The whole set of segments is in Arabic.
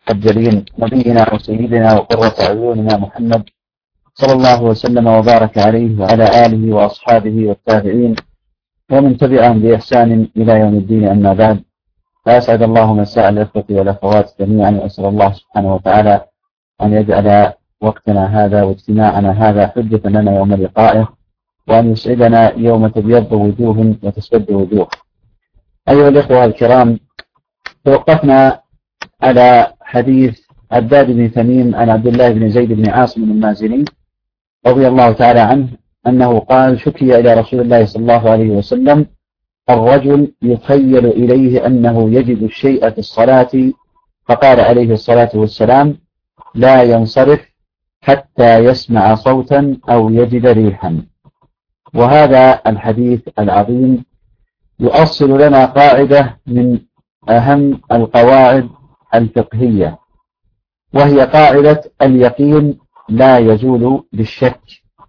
الجليل نبينا وسيدنا وقرة أعيننا محمد صلى الله وسلم وبارك عليه وعلى آله وأصحابه والتابعين ومن تبعهم بإحسان إلى يوم الدين. أما بعد، فأسعد الله مساء الإخوة والأخوات جميعا، وأسأل الله سبحانه وتعالى أن يجعل وقتنا هذا واجتماعنا هذا حجة لنا يوم لقائه، وأن يسعدنا يوم تبيض وجوه وتسود وجوه. أيها الإخوة الكرام، توقفنا على حديث عباد بن تميم عن عبد الله بن زيد بن عاصم المازني رضي الله تعالى عنه أنه قال: شكي إلى رسول الله صلى الله عليه وسلم الرجل يخيل إليه أنه يجد الشيء في الصلاة، فقال عليه الصلاة والسلام: لا ينصرف حتى يسمع صوتا أو يجد ريحا. وهذا الحديث العظيم يؤصل لنا قاعدة من أهم القواعد الفقهية، وهي قاعدة اليقين لا يزول بالشك.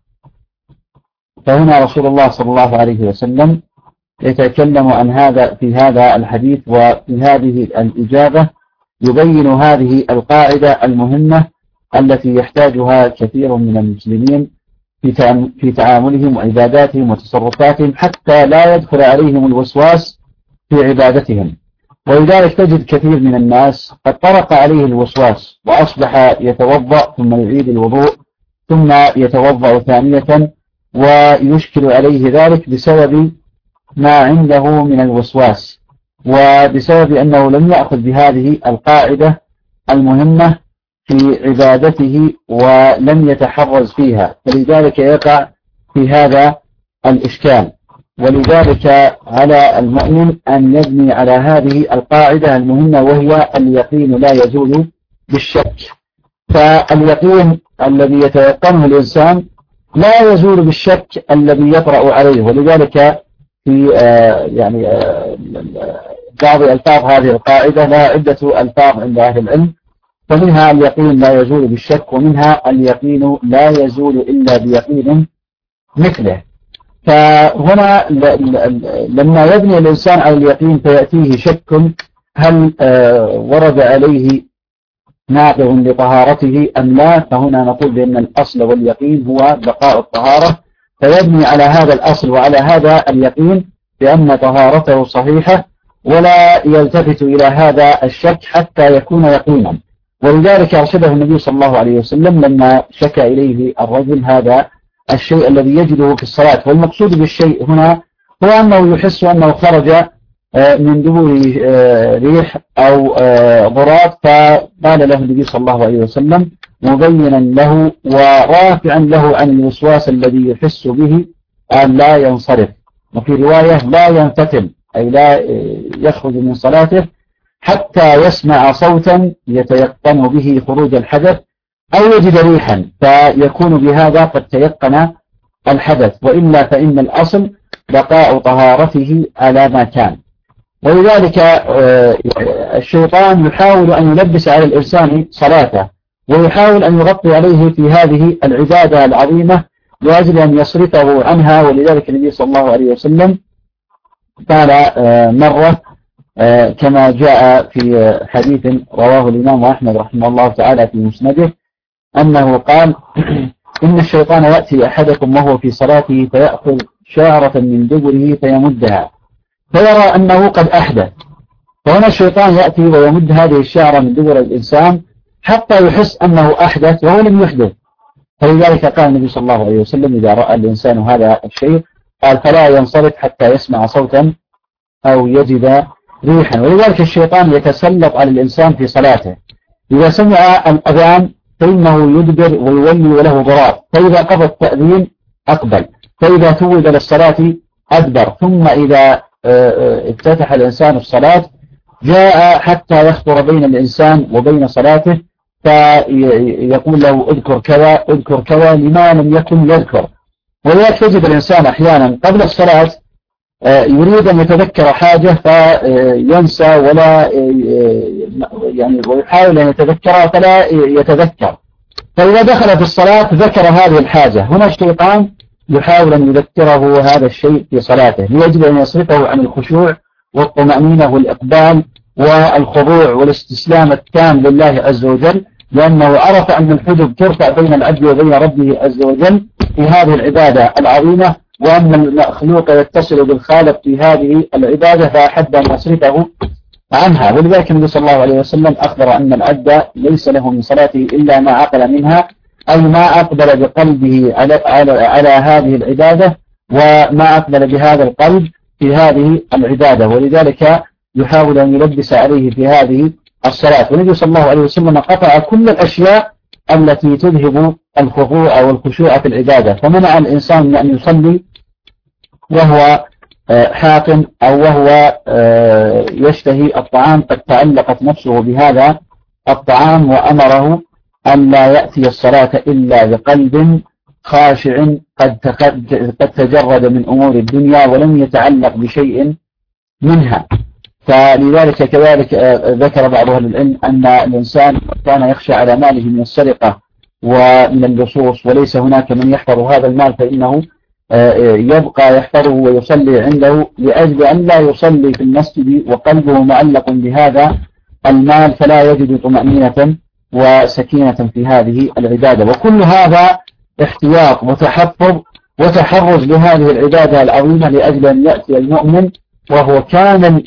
فهنا رسول الله صلى الله عليه وسلم يتكلم عن هذا في هذا الحديث، وفي هذه الإجابة يبين هذه القاعدة المهمة التي يحتاجها كثير من المسلمين في تعاملهم وعباداتهم وتصرفاتهم، حتى لا يدخل عليهم الوسواس في عبادتهم. ولذلك تجد كثير من الناس قد طرق عليه الوسواس وأصبح يتوضأ ثم يعيد الوضوء ثم يتوضأ ثانية، ويشكل عليه ذلك بسبب ما عنده من الوسواس، وبسبب أنه لم يأخذ بهذه القاعدة المهمة في عبادته ولم يتحرز فيها، فلذلك يقع في هذا الإشكال. ولذلك على المؤمن أن يبني على هذه القاعدة المهمة، وهي اليقين لا يزول بالشك. فاليقين الذي يتيقنه الإنسان لا يزول بالشك الذي يطرأ عليه. ولذلك في بعض ألفاظ هذه القاعدة لها عدة ألفاظ عند أهل العلم، فمنها اليقين لا يزول بالشك، ومنها اليقين لا يزول إلا بيقين مثله. فهنا لما يبني الإنسان على اليقين فيأتيه شك هل ورد عليه ناقض لطهارته أم لا، فهنا نقول بأن الأصل واليقين هو بقاء الطهارة، فيبني على هذا الأصل وعلى هذا اليقين بأن طهارته صحيحة، ولا يلتفت إلى هذا الشك حتى يكون يقينا. ولذلك أرشده النبي صلى الله عليه وسلم لما شكى إليه الرجل هذا الشيء الذي يجده في الصلاة. والمقصود بالشيء هنا هو أنه يحس أنه خرج من دبره ريح أو غراب، فقال له النبي صلى الله عليه وسلم مبينا له ورافعا له عن الوسواس الذي يحس به أن لا ينصرف، وفي رواية لا ينفتل، أي لا يخرج من صلاته حتى يسمع صوتا يتيقن به خروج الحدث أو يجد ريحا، فيكون بهذا قد تيقن الحدث، وإلا فإن الأصل بقاء طهارته على ما كان. ولذلك الشيطان يحاول أن يلبس على الإنسان صلاته، ويحاول أن يغطي عليه في هذه العبادة العظيمة لأجل أن يصرفه عنها. ولذلك النبي صلى الله عليه وسلم قال مرة كما جاء في حديث رواه الإمام أحمد رحمه الله تعالى في مسنده أنه قال: إن الشيطان يأتي أحدكم وهو في صلاته فيأخذ شعرة من دبره فيمدها فيرى أنه قد أحدث. فهنا الشيطان يأتي ويمد هذه الشعرة من دبر الإنسان حتى يحس أنه أحدث وهو لم يحدث. فلذلك قال النبي صلى الله عليه وسلم: إذا رأى الإنسان هذا الشيء قال فلا ينصرف حتى يسمع صوتا أو يجد ريحا. ولذلك الشيطان يتسلط على الإنسان في صلاته، إذا سمع الأذان فإنه يدبر ويولي وله ضرار، فإذا قضى التأذين أقبل، فإذا توب للصلاة أدبر، ثم إذا افتتح الإنسان الصلاة جاء حتى يخطر بين الإنسان وبين صلاته، فيقول له اذكر كذا اذكر كذا لما لم يكن يذكر. ولذلك تجد الإنسان أحيانا قبل الصلاة يريد أن يتذكر حاجة فينسى ولا ويحاول أن يتذكرها فلا يتذكر، فإذا دخل في الصلاة ذكر هذه الحاجة. هنا الشيطان يحاول أن يذكره هذا الشيء في صلاته ليجب أن يصرفه عن الخشوع والطمأنينة والإقبال والخضوع والاستسلام التام لله عز وجل، لأنه عرف أن الحجب ترفع بين العبد وبين ربه عز وجل في هذه العبادة العظيمة، وأن المخلوق يتصل بالخالق في هذه العبادة فأحب أن يصرفه عنها. ولذلك النبي صلى الله عليه وسلم أخبر أن العبد ليس له من صلاته إلا ما عقل منها، أي ما أقبل بقلبه على هذه العبادة، وما أقبل بهذا القلب في هذه العبادة، ولذلك يحاول أن يلبس عليه في هذه الصلاة. والنبي صلى الله عليه وسلم قطع كل الأشياء التي تذهب الخضوع والخشوع في العبادة، فمنع الإنسان من أن يصلي وهو حاقن أو وهو يشتهي الطعام قد تعلقت نفسه بهذا الطعام، وأمره أن لا يأتي الصلاة إلا بقلب خاشع قد تجرد من أمور الدنيا ولم يتعلق بشيء منها. فلذلك كذلك ذكر بعض أهل العلم أن الإنسان كان يخشى على ماله من السرقة ومن اللصوص، وليس هناك من يحفظ هذا المال، فإنه يبقى يحفظه ويصلي عنده لأجل أن لا يصلي في المسجد وقلبه معلق بهذا المال، فلا يجد طمأنينة وسكينة في هذه العبادة. وكل هذا احتياط وتحفظ وتحرز لهذه العبادة العظيمة، لأجل أن يأتي المؤمن وهو كامل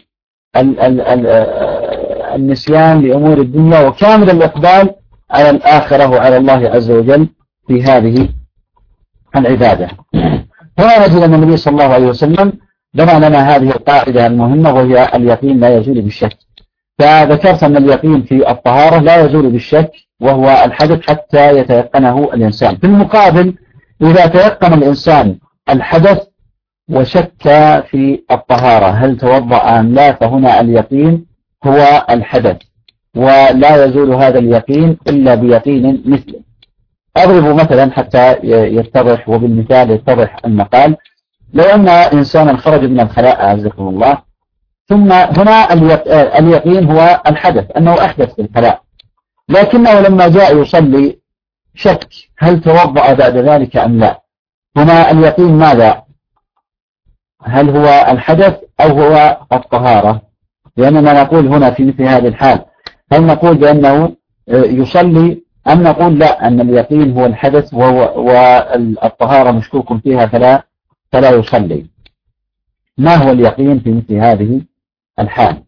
النسيان لأمور الدنيا وكامل الإقبال على الآخرة وعلى الله عز وجل في هذه العبادة. هنا نجد أن النبي صلى الله عليه وسلم بنى لنا هذه القاعدة المهمة، وهي اليقين لا يزول بالشك. فذكرت أن اليقين في الطهارة لا يزول بالشك وهو الحدث حتى يتيقنه الإنسان. في المقابل إذا تيقن الإنسان الحدث وشك في الطهارة هل توضأ أم لا، فهنا اليقين هو الحدث، ولا يزول هذا اليقين إلا بيقين مثله. أضرب مثلا حتى يتضح، وبالمثال يتضح المقال. لو أن إنسانا خرج من الخلاء أعزكم الله، ثم هنا اليقين هو الحدث أنه أحدث في الخلاء، لكنه لما جاء يصلي شك هل توضأ بعد ذلك أم لا. هنا اليقين ماذا؟ هل هو الحدث أو هو الطهارة؟ لأننا نقول هنا في مثل هذه الحال هل نقول بأنه يصلي أم نقول لا أن اليقين هو الحدث والطهارة مشكوك فيها فلا يصلي؟ ما هو اليقين في مثل هذه الحال؟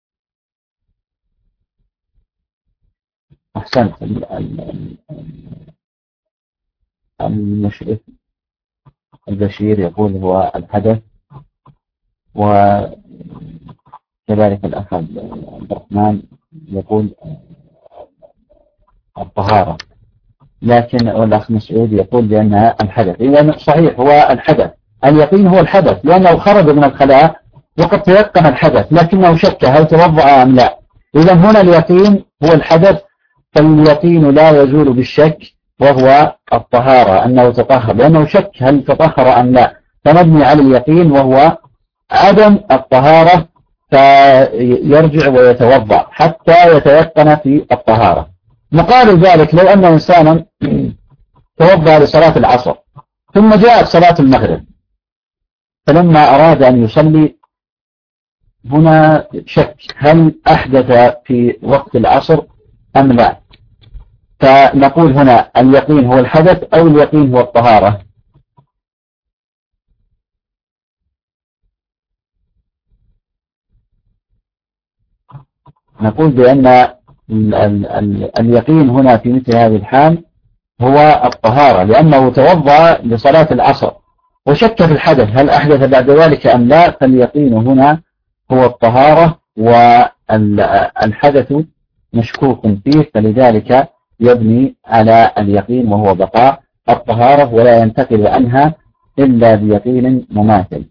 أحسنت. المشرف البشير يقول هو الحدث، وكذلك الأخ عبد الرحمن يقول الطهارة، لكن الأخ مسعود يقول بأنها الحدث. إذا صحيح هو الحدث، اليقين هو الحدث، لأنه خرج من الخلاء وقد تيقن الحدث لكنه شك هل توضأ أم لا. إذا هنا اليقين هو الحدث، فاليقين لا يزول بالشك وهو الطهارة أنه تطهر، لأنه شك هل تطهر أم لا، فنبني على اليقين وهو عدم الطهارة، فيرجع ويتوضأ حتى يتيقن في الطهارة. مقابل ذلك لو أن إنسانا توضأ لصلاة العصر ثم جاءت صلاة المغرب، فلما أراد أن يصلي هنا شك هل أحدث في وقت العصر أم لا، فنقول هنا اليقين هو الحدث أو اليقين هو الطهارة. نقول بأن اليقين هنا في مثل هذه الحال هو الطهارة، لأنه توضأ لصلاة العصر وشك في الحدث هل أحدث بعد ذلك أم لا، فاليقين هنا هو الطهارة والحدث مشكوك فيه، فلذلك يبني على اليقين وهو بقاء الطهارة ولا ينتقل عنها إلا بيقين مماثل.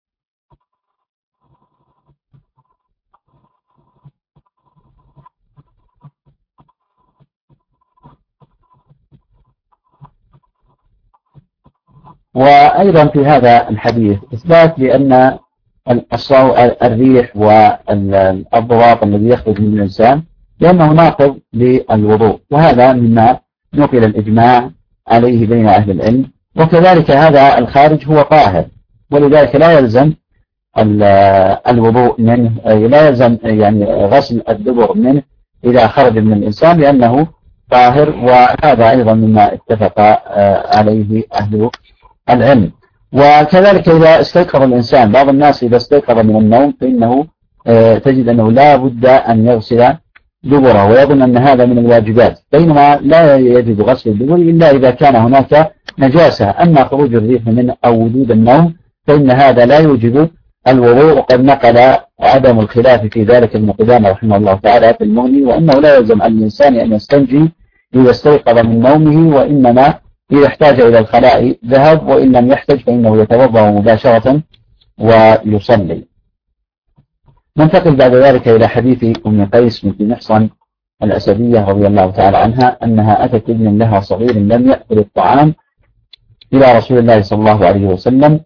وأيضا في هذا الحديث إثبات بأن الريح والضغط الذي يخرج من الإنسان لأنه ناقض للوضوء، وهذا مما نقل الإجماع عليه بين أهل العلم. وكذلك هذا الخارج هو طاهر، ولذلك لا يلزم الوضوء منه، لا يلزم يعني غسل الدبر منه إذا خرج من الإنسان لأنه طاهر، وهذا أيضا مما اتفق عليه أهل العلم. وكذلك إذا استيقظ الإنسان، بعض الناس إذا استيقظ من النوم فإنه تجد أنه لا بد أن يغسل دبره ويظن أن هذا من الواجبات، بينما لا يجب غسل الدبر إلا إذا كان هناك نجاسة. أما خروج الريح منه أو وجود النوم فإن هذا لا يوجب الوضوء، وقد نقل عدم الخلاف في ذلك ابن قدامة رحمه الله تعالى في المغني، وأنه لا يلزم الإنسان أن يستنجي إذا استيقظ من نومه، وإنما إذا احتاج إلى الخلاء ذهب، وإن لم يحتج فإنه يتوضأ مباشرة ويصلي. ننتقل بعد ذلك إلى حديث أم قيس بنت محصن الأسدية رضي الله تعالى عنها أنها أتت ابن لها صغير لم يأكل الطعام إلى رسول الله صلى الله عليه وسلم،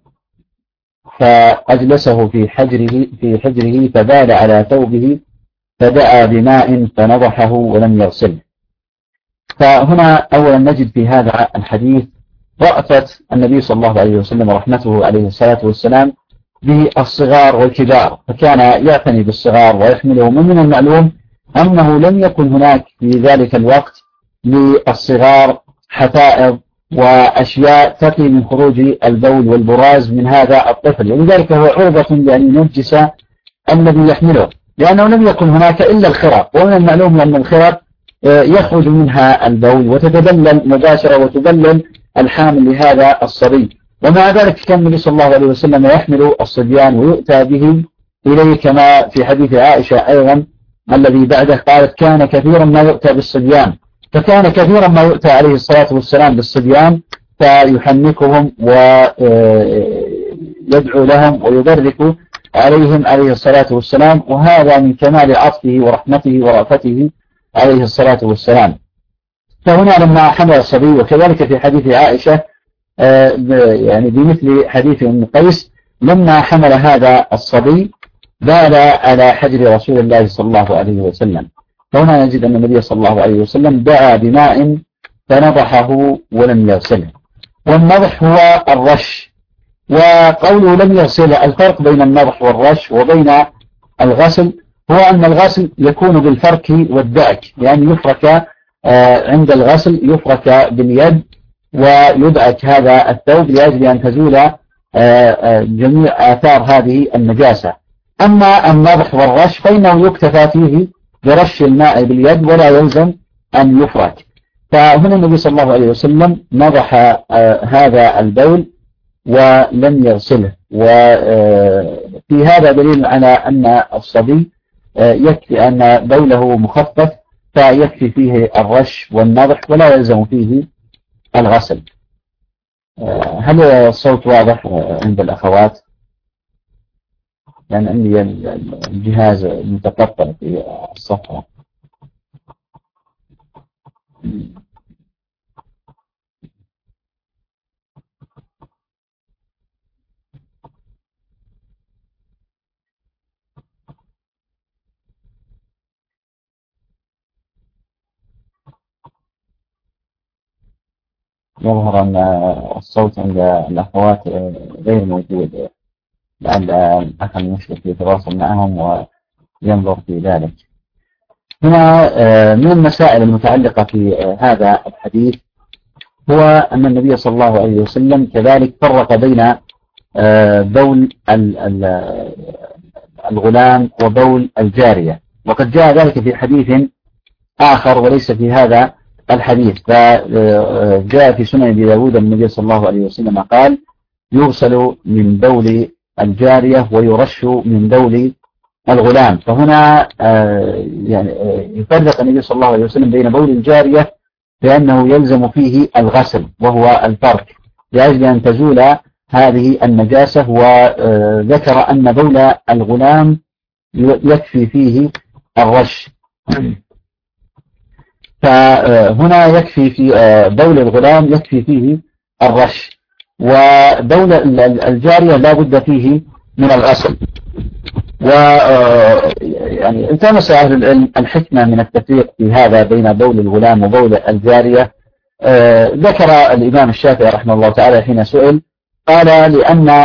فأجلسه في حجره فبال على ثوبه فدعا بماء فنضحه ولم يغسله. فهنا أولا نجد في هذا الحديث رأفة النبي صلى الله عليه وسلم ورحمته عليه الصلاة والسلام بالصغار والكبار، فكان يعتني بالصغار ويحملهم. ومن المعلوم أنه لم يكن هناك في ذلك الوقت للصغار حفائض وأشياء تقي من خروج البول والبراز من هذا الطفل، ولذلك هو عرضة لأن ينجس الذي يحمله، لأنه لم يكن هناك إلا الخرق، ومن المعلوم أن الخرق يخرج منها البول وتتبلل مباشرة وتبلل الحامل لهذا الصبي. ومع ذلك كان النبي صلى الله عليه وسلم يحمل الصبيان ويؤتى به إليه، كما في حديث عائشة أيضا الذي بعده قالت كان كثيرا ما يؤتى بالصبيان، فكان كثيرا ما يؤتى عليه الصلاة والسلام بالصبيان فيحنكهم ويدعو لهم ويبرك عليهم عليه الصلاة والسلام، وهذا من كمال عطفه ورحمته ورأفته عليه الصلاة والسلام. فهنا لما حمل الصبي، وكذلك في حديث عائشة يعني بمثل حديث أم قيس لما حمل هذا الصبي بال على حجر رسول الله صلى الله عليه وسلم. فهنا نجد أن النبي صلى الله عليه وسلم دعا بماء فنضحه ولم يغسله. والنضح هو الرش، وقوله لم يغسله الفرق بين النضح والرش وبين الغسل هو أن الغسل يكون بالفرك والدعك، يعني يفرك عند الغسل يفرك باليد ويدعك هذا الثوب لأجل أن تزول جميع آثار هذه النجاسة. أما النضح والرش فإنه يكتفى فيه برش الماء باليد ولا يلزم أن يفرك. فهنا النبي صلى الله عليه وسلم نضح هذا البول ولم يغسله، وفي هذا دليل على أن الصبي يكفي أن بوله مخفف فيكفي فيه الرش والنضح ولا يلزم فيه الغسل. هل الصوت واضح عند الأخوات؟ يعني عندي الجهاز متقطع في الصفحة. يظهر أن الصوت عند الأخوات غير موجود، لعل الأخ المشرف يتواصل معهم وينظر في ذلك. هنا من المسائل المتعلقة في هذا الحديث هو أن النبي صلى الله عليه وسلم كذلك فرق بين بول الغلام وبول الجارية، وقد جاء ذلك في حديث آخر وليس في هذا الحديث. فجاء في سنن أبي داود النبي صلى الله عليه وسلم قال يغسل من بول الجارية ويرش من بول الغلام. فهنا يعني يفرق النبي صلى الله عليه وسلم بين بول الجارية لأنه يلزم فيه الغسل وهو الفرك لأجل أن تزول هذه النجاسة، وذكر أن بول الغلام يكفي فيه الرش. فهنا يكفي في بول الغلام يكفي فيه الرش، وبول الجارية لا بد فيه من الغسل. ويعني التمس أهل العلم الحكمة من التفريق في هذا بين بول الغلام وبول الجارية. ذكر الإمام الشافعي رحمه الله تعالى حين سئل قال لأن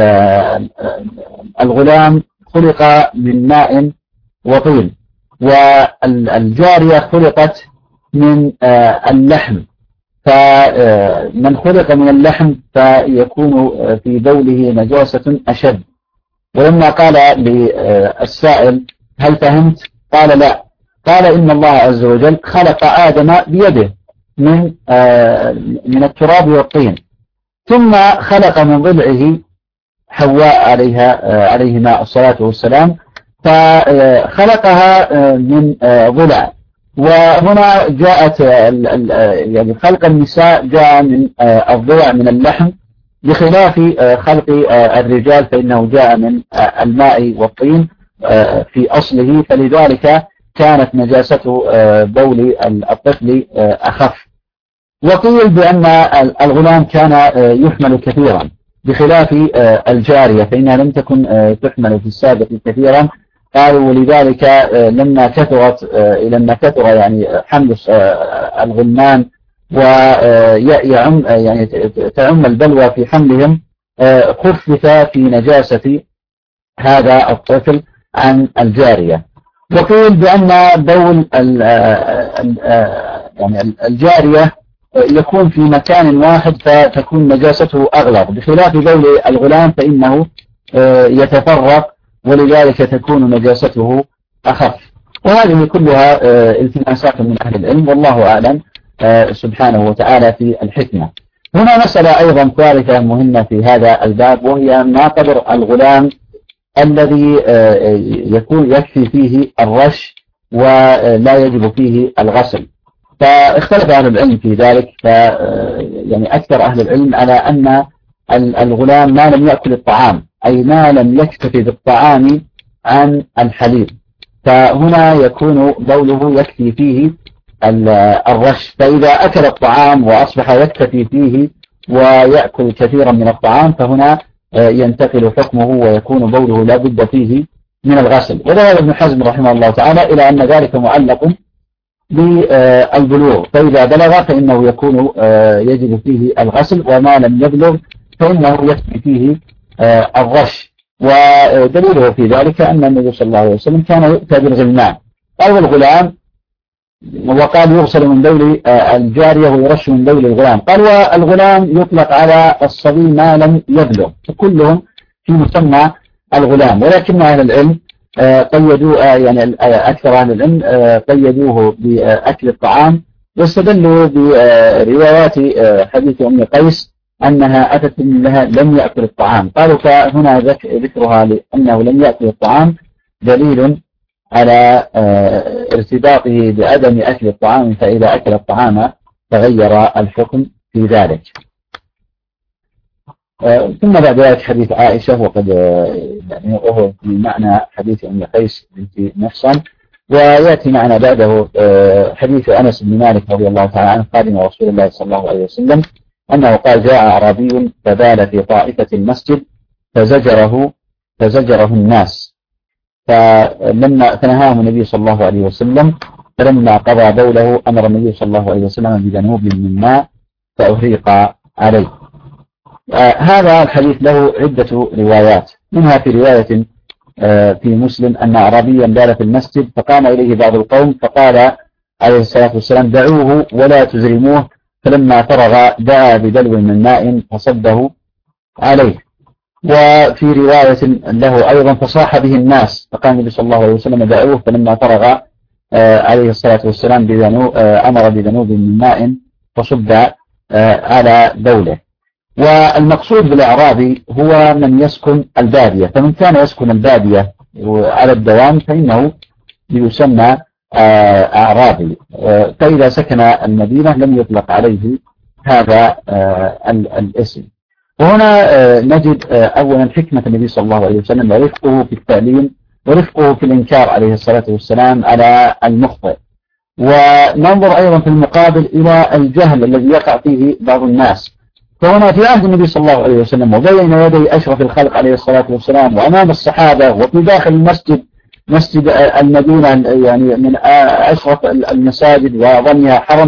الغلام خلق من ماء وطين، والجارية خلقت من اللحم، فمن خلق من اللحم فيكون في بوله نجاسة أشد. ولما قال للسائل هل فهمت؟ قال لا. قال إن الله عز وجل خلق آدم بيده من التراب والطين، ثم خلق من ضلعه حواء عليهما الصلاة والسلام، فخلقها من ضلع. وهنا جاءت يعني خلق النساء جاء من الضلع من اللحم، بخلاف خلق الرجال فإنه جاء من الماء والطين في أصله، فلذلك كانت نجاسة بول الطفل أخف. وقيل بأن الغلام كان يحمل كثيرا بخلاف الجارية، فإنها لم تكن تحمل في السابق كثيرا. قالوا ولذلك لما كثر يعني حمل الغلمان ويعم يعني تعم البلوى في حملهم، خفف في نجاسة هذا الطفل عن الجارية. وقيل بأن بول يعني الجارية يكون في مكان واحد فتكون نجاسته أغلظ، بخلاف بول الغلام فإنه يتفرق، ولذلك تكون نجاسته أخف. وهذه كلها التماسات من أهل العلم، والله أعلم سبحانه وتعالى في الحكمة. هنا مسألة أيضا ثالثة مهمة في هذا الباب، وهي ما قدر الغلام الذي يكفي فيه الرش ولا يجب فيه الغسل. فاختلف أهل العلم في ذلك، يعني أكثر أهل العلم على أن الغلام ما لم يأكل الطعام، أي ما لم يكتفي بالطعام عن الحليب، فهنا يكون بوله يكفي فيه الرش. فإذا أكل الطعام وأصبح يكتفي فيه ويأكل كثيرا من الطعام، فهنا ينتقل حكمه ويكون بوله لا بد فيه من الغسل. وذهب ابن حزم رحمه الله تعالى إلى أن ذلك معلق بالبلوغ، فإذا بلغ فإنه يكون يجب فيه الغسل، وما لم يبلغ فإنه يكفي فيه الرش. ودليله في ذلك أن النبي صلى الله عليه وسلم كان يؤتى بالغلمان أو الغلام، وقال يغسل من بول الجارية ويرش من بول الغلام. قال والغلام يطلق على الصبي ما لم يبلغ، فكلهم في مسمى الغلام. ولكن أهل العلم قيدوا يعني أكثر أهل العلم قيدوه بأكل الطعام، واستدلوا بروايات حديث أم قيس أنها أتت لها لم يأكل الطعام. قالوا فهنا ذكرها لأنه لم يأكل الطعام دليل على ارتباطه بعدم أكل الطعام، فإذا أكل الطعام تغير الحكم في ذلك. ثم بعد ذلك حديث عائشة، وقد يعني وهو في معنى حديث أم قيس بنت محصن. ويأتي معنا بعده حديث أنس بن مالك رضي الله تعالى عنه قادم رسول الله صلى الله عليه وسلم أنه قال جاء أعرابي فبال في طائفة المسجد فزجره الناس، فنهاهم النبي صلى الله عليه وسلم، فلما قضى بوله أمر النبي صلى الله عليه وسلم بذنوب من ماء فأهريق عليه. هذا الحديث له عدة روايات، منها في رواية في مسلم أن أعرابيا بال في المسجد فقام إليه بعض القوم فقال عليه الصلاة والسلام دعوه ولا تزرموه، فلما فرغ دعا بدلو من ماء فصبه عليه. وفي رواية له أيضا فصاح به الناس، فقال النبي صلى الله عليه وسلم دعوه، فلما فرغ عليه الصلاة والسلام أمر بذنوب من ماء فصب على بوله. والمقصود بالأعرابي هو من يسكن البادية، فمن كان يسكن البادية على الدوام فإنه يسمى أعرابي، فإذا سكن المدينة لم يطلق عليه هذا الاسم. وهنا نجد أولا حكمة النبي صلى الله عليه وسلم ورفقه في التعليم ورفقه في الإنكار عليه الصلاة والسلام على المخطئ. وننظر أيضا في المقابل إلى الجهل الذي يقع فيه بعض الناس. فهنا في عهد النبي صلى الله عليه وسلم وبين يدي أشرف الخلق عليه الصلاة والسلام وأمام الصحابة وفي داخل المسجد، مسجد المدينة يعني من أشرف المساجد وأظنها حرم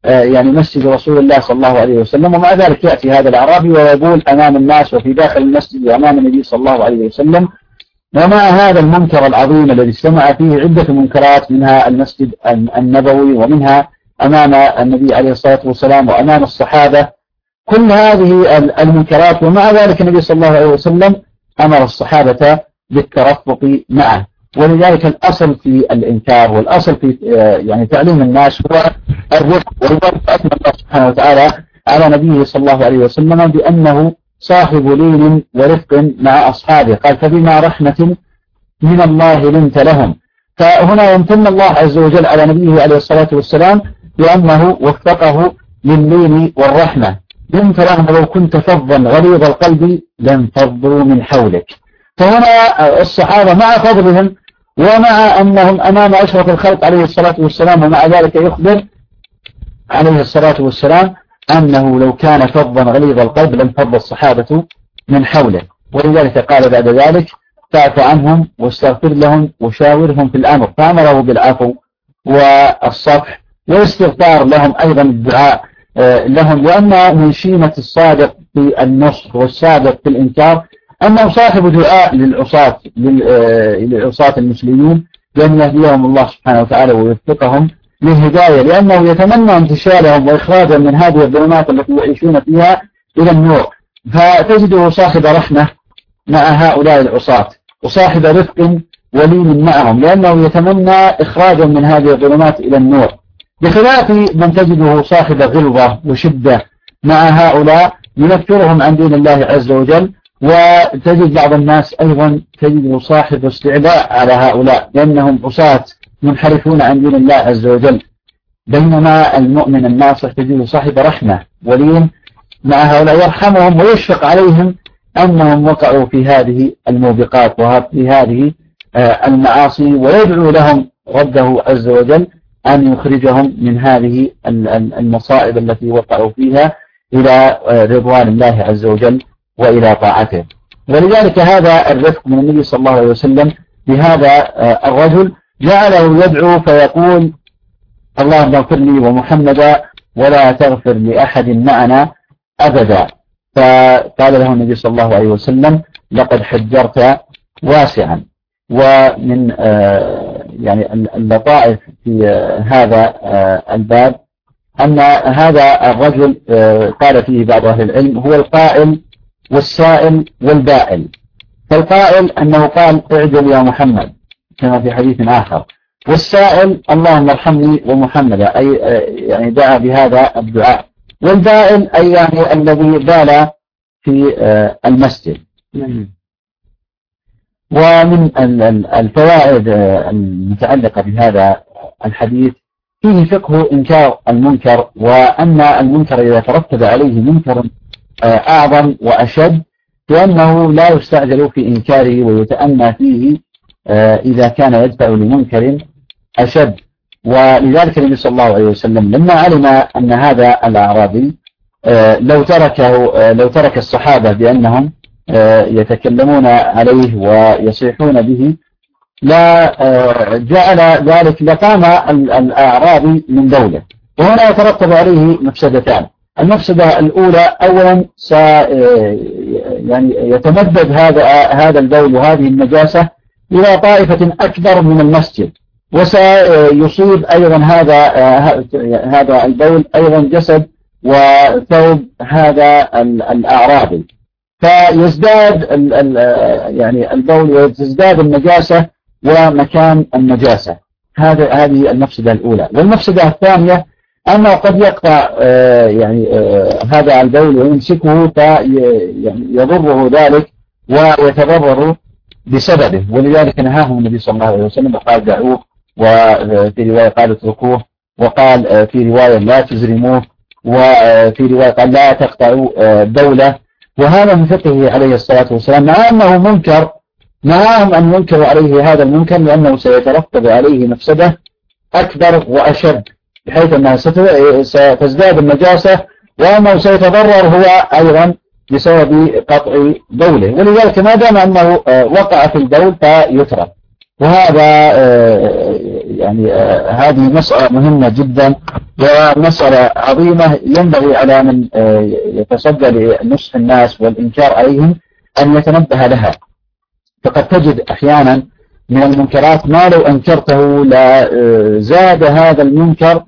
يعني مسجد رسول الله صلى الله عليه وسلم، ومع ذلك يأتي هذا الأعرابي ويقول أمام الناس وفي داخل المسجد وأمام النبي صلى الله عليه وسلم. ومع هذا المنكر العظيم الذي اجتمع فيه عدة منكرات، منها المسجد النبوي ومنها أمام النبي عليه الصلاة والسلام وأمام الصحابة، كل هذه المنكرات، ومع ذلك النبي صلى الله عليه وسلم أمر الصحابة بالترفق معه. ولذلك الأصل في الإنكار والأصل في يعني تعليم الناس هو الرفق. ولذلك أثنى الله سبحانه وتعالى على نبيه صلى الله عليه وسلم بأنه صاحب لين ورفق مع أصحابه، قال فبما رحمة من الله لنت لهم. فهنا يمتن الله عز وجل على نبيه عليه الصلاة والسلام بأنه وفقه لللين والرحمة. لنت لهم لو كنت فظا غليظ القلب لانفضوا من حولك. فهنا الصحابة مع فضلهم ومع أنهم أمام أشرف الخلق عليه الصلاة والسلام، ومع ذلك يخبر عليه الصلاة والسلام أنه لو كان فظا غليظ القلب لانفض الصحابة من حوله. ولذلك قال بعد ذلك فاعف عنهم واستغفر لهم وشاورهم في الأمر، فأمره بالعفو والصفح والاستغفار لهم، أيضا الدعاء لهم. وأن من شيمة الصادق في النصح والصادق في الإنكار أنه صاحب دعاء للعصاة المسلمين بأن يهديهم الله سبحانه وتعالى ويوفقهم للهداية، لأنه يتمنى انتشالهم وإخراجهم من هذه الظلمات التي يعيشون فيها إلى النور. فتجده صاحب رحمة مع هؤلاء العصاة وصاحب رفق ولين معهم، لأنه يتمنى إخراجهم من هذه الظلمات إلى النور، بخلاف من تجده صاحب غلظة وشدة مع هؤلاء ينفرهم عن دين الله عز وجل. وتجد بعض الناس أيضا تجده صاحب استعلاء على هؤلاء لأنهم عصاة منحرفون عن دين الله عز وجل، بينما المؤمن الناصح تجده صاحب رحمة ولين مع هؤلاء، يرحمهم ويشفق عليهم أنهم وقعوا في هذه الموبقات وفي هذه المعاصي، ويدعو لهم ربه عز وجل أن يخرجهم من هذه المصائب التي وقعوا فيها إلى رضوان الله عز وجل وإلى طاعته. ولذلك هذا الرفق من النبي صلى الله عليه وسلم بهذا الرجل جعله يدعو فيقول اللهم اغفر لي ومحمدا ولا تغفر لأحد معنا أبدا. فقال له النبي صلى الله عليه وسلم لقد حجرت واسعا. ومن يعني اللطائف في هذا الباب أن هذا الرجل قال فيه بعض أهل العلم هو القائل والسائل والبائل. فالقائل أنه قال اعجل يا محمد كما في حديث آخر، والسائل اللهم ارحمني ومحمدا، أي يعني دعا بهذا الدعاء. والبائل أي يعني الذي بال في المسجد. ومن الفوائد المتعلقة بهذا الحديث فيه فقه إنكار المنكر، وأن المنكر إذا ترتب عليه منكر أعظم وأشد لأنه لا يستعجل في إنكاره ويتأنى فيه إذا كان يدفع لمنكر أشد. ولذلك النبي صلى الله عليه وسلم لما علم أن هذا الأعرابي لو ترك الصحابة بأنهم يتكلمون عليه ويصيحون به لا جعل ذلك لقام الأعرابي من دولة. وهنا يترتب عليه مفسدتان. المفسدة الأولى أولا يعني يتمدد هذا البول وهذه النجاسة إلى طائفة أكبر من المسجد، وسيصيب أيضا هذا البول أيضا جسد وثوب هذا الأعرابي، فيزداد يعني البول ويزداد النجاسة ومكان النجاسة. هذه المفسدة الأولى. والمفسدة الثانية أنه قد يقطع يعني هذا البول ويمسكه فيضره ذلك ويتضرر بسببه. ولذلك نهاهم النبي صلى الله عليه وسلم وقال دعوه، وفي رواية قال اتركوه، وقال في رواية لا تزرموه، وفي رواية قال لا تقطعوا دولة. وهذا من فقهه عليه الصلاة والسلام، مع أنه منكر نهاهم أن ينكروا عليه هذا المنكر لأنه سيترتب عليه مفسدة أكبر وأشد، بحيث أنها ستزداد النجاسة وأنه سيتضرر هو أيضا بسبب قطع بوله. ولذلك ما دام أنه وقع في البول فيترك، وهذا يعني هذه مسألة مهمة جدا ومسألة عظيمة ينبغي على من يتصدى لنصح الناس والإنكار عليهم أن يتنبه لها. فقد تجد أحيانا من المنكرات ما لو أنكرته لزاد هذا المنكر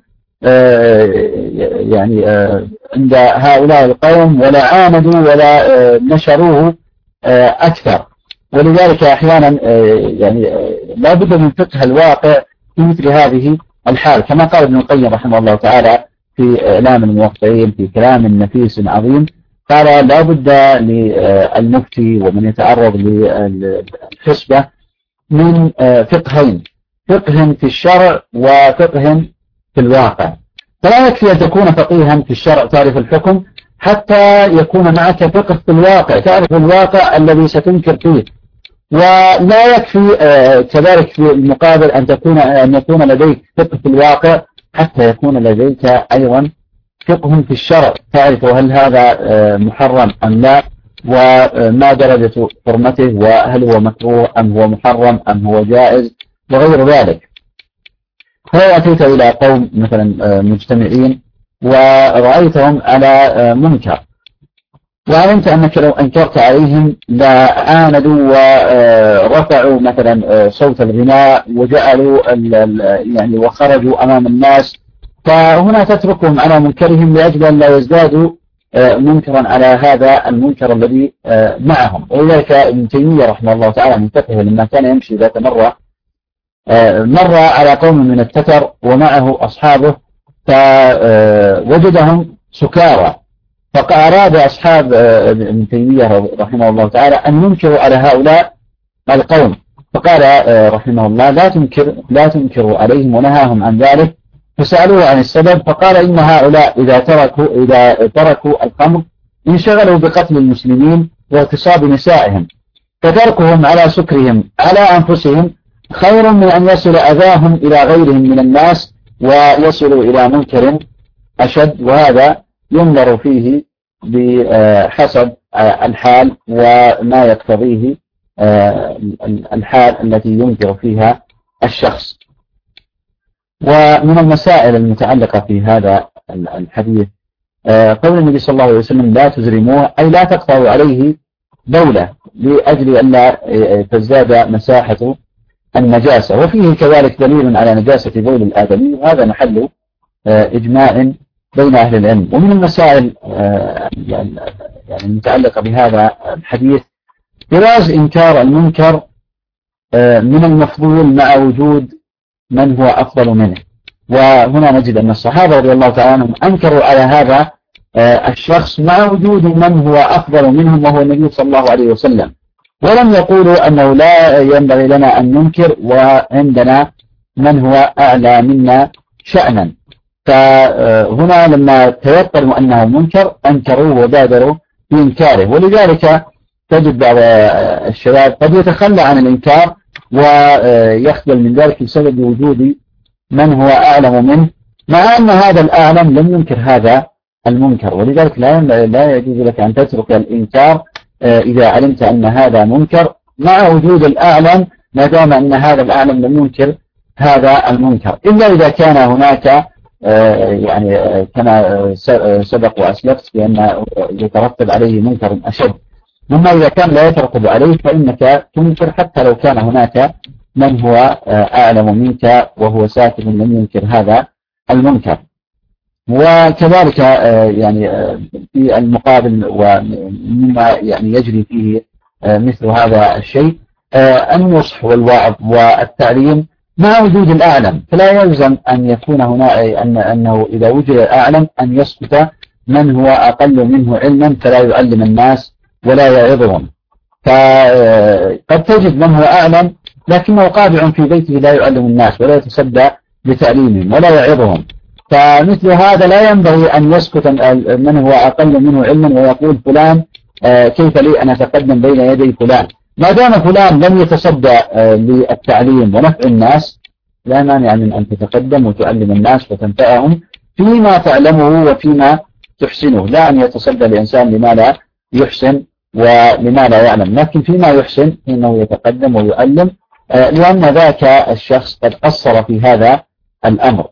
يعني عند هؤلاء القوم ولا عاندوا ولا نشروه أكثر. ولذلك أحيانا يعني لا بد من فقه الواقع في مثل هذه الحال، كما قال ابن القيم رحمه الله تعالى في إعلام الموقعين في كلام نفيس عظيم، قال لا بد للمفتي ومن يتعرض للحسبة من فقهين، فقه في الشرع وفقه في الواقع. فلا يكفي أن تكون فقيها في الشرع تعرف الحكم، حتى يكون معك فقه في الواقع تعرف الواقع الذي ستنكر فيه. ولا يكفي كذلك في المقابل أن يكون لديك فقه في الواقع، حتى يكون لديك أيضا فقه في الشرع تعرف هل هذا محرم أم لا، وما درجة حرمته، وهل هو مكروه أم هو محرم أم هو جائز وغير ذلك. فلو أتيت إلى قوم مثلا مجتمعين ورأيتهم على منكر وعلمت أنك لو أنكرت عليهم لعاندوا ورفعوا مثلا صوت الغناء وجعلوا يعني وخرجوا أمام الناس، فهنا تتركهم على منكرهم لأجل أن لا يزدادوا منكرا على هذا المنكر الذي معهم. ولذلك ابن تيمية رحمه الله تعالى من فقهه لما كان يمشي ذات مرة مر على قوم من التتر ومعه أصحابه فوجدهم سكارى، فأراد أصحاب ابن تيمية رحمه الله تعالى أن ينكروا على هؤلاء القوم، فقال رحمه الله لا تنكروا عليهم ونهاهم عن ذلك. فسألوه عن السبب فقال إن هؤلاء إذا تركوا الخمر انشغلوا بقتل المسلمين واغتصاب نسائهم، فتركهم على سكرهم على أنفسهم خير من أن يصل أذاهم إلى غيرهم من الناس ويصلوا إلى منكر أشد. وهذا ينظر فيه بحسب الحال وما يقتضيه الحال التي ينكر فيها الشخص. ومن المسائل المتعلقة في هذا الحديث قول النبي صلى الله عليه وسلم لا تزرموه، أي لا تقطعوا عليه دولة لأجل أن لا تزداد مساحة النجاسة. وفيه كذلك دليل على نجاسة بول الآدمي، وهذا محل إجماع بين أهل العلم. ومن المسائل يعني المتعلقة بهذا الحديث جواز إنكار المنكر من المفضول مع وجود من هو أفضل منه. وهنا نجد أن الصحابة رضي الله تعالى عنهم أنكروا على هذا الشخص مع وجود من هو أفضل منهم وهو النبي صلى الله عليه وسلم، ولم يقولوا أنه لا ينبغي لنا أن ننكر وعندنا من هو أعلى منا شأنا. فهنا لما تيقنوا أنه منكر أنكروه وبادروا بإنكاره. ولذلك تجد بعض الشباب قد يتخلى عن الإنكار ويخجل من ذلك بسبب وجود من هو أعلم منه، مع أن هذا الأعلم لم ينكر هذا المنكر. ولذلك لا يجوز لك أن تترك الإنكار إذا علمت أن هذا منكر مع وجود الأعلم، ما دام أن هذا الأعلم لم ينكر هذا المنكر، إلا إذا كان هناك يعني كما سبق وأسلفت بأن يترتب عليه منكر أشد. أما إذا كان لا يترتب عليه فإنك تنكر حتى لو كان هناك من هو أعلم منك وهو ساكت لم ينكر هذا المنكر. وكذلك يعني في المقابل ومما يعني يجري فيه مثل هذا الشيء النصح والوعظ والتعليم مع وجود الأعلم، فلا يلزم أن يكون هنا أنه إذا وجد الأعلم أن يسكت من هو أقل منه علما فلا يعلم الناس ولا يعظهم. فقد تجد من هو أعلم لكنه قابع في بيته لا يعلم الناس ولا يتصدى لتعليمهم ولا يعظهم، فمثل هذا لا ينبغي أن يسكت من هو أقل منه علما ويقول فلان كيف لي أن أتقدم بين يدي فلان. ما دام فلان لم يتصدى للتعليم ونفع الناس لا مانع من أن تتقدم وتعلم الناس وتنفعهم فيما تعلمه وفيما تحسنه، لا أن يتصدى الإنسان لما لا يحسن ولما لا يعلم، لكن فيما يحسن إنه يتقدم ويعلم لأن ذاك الشخص قد قصر في هذا الأمر.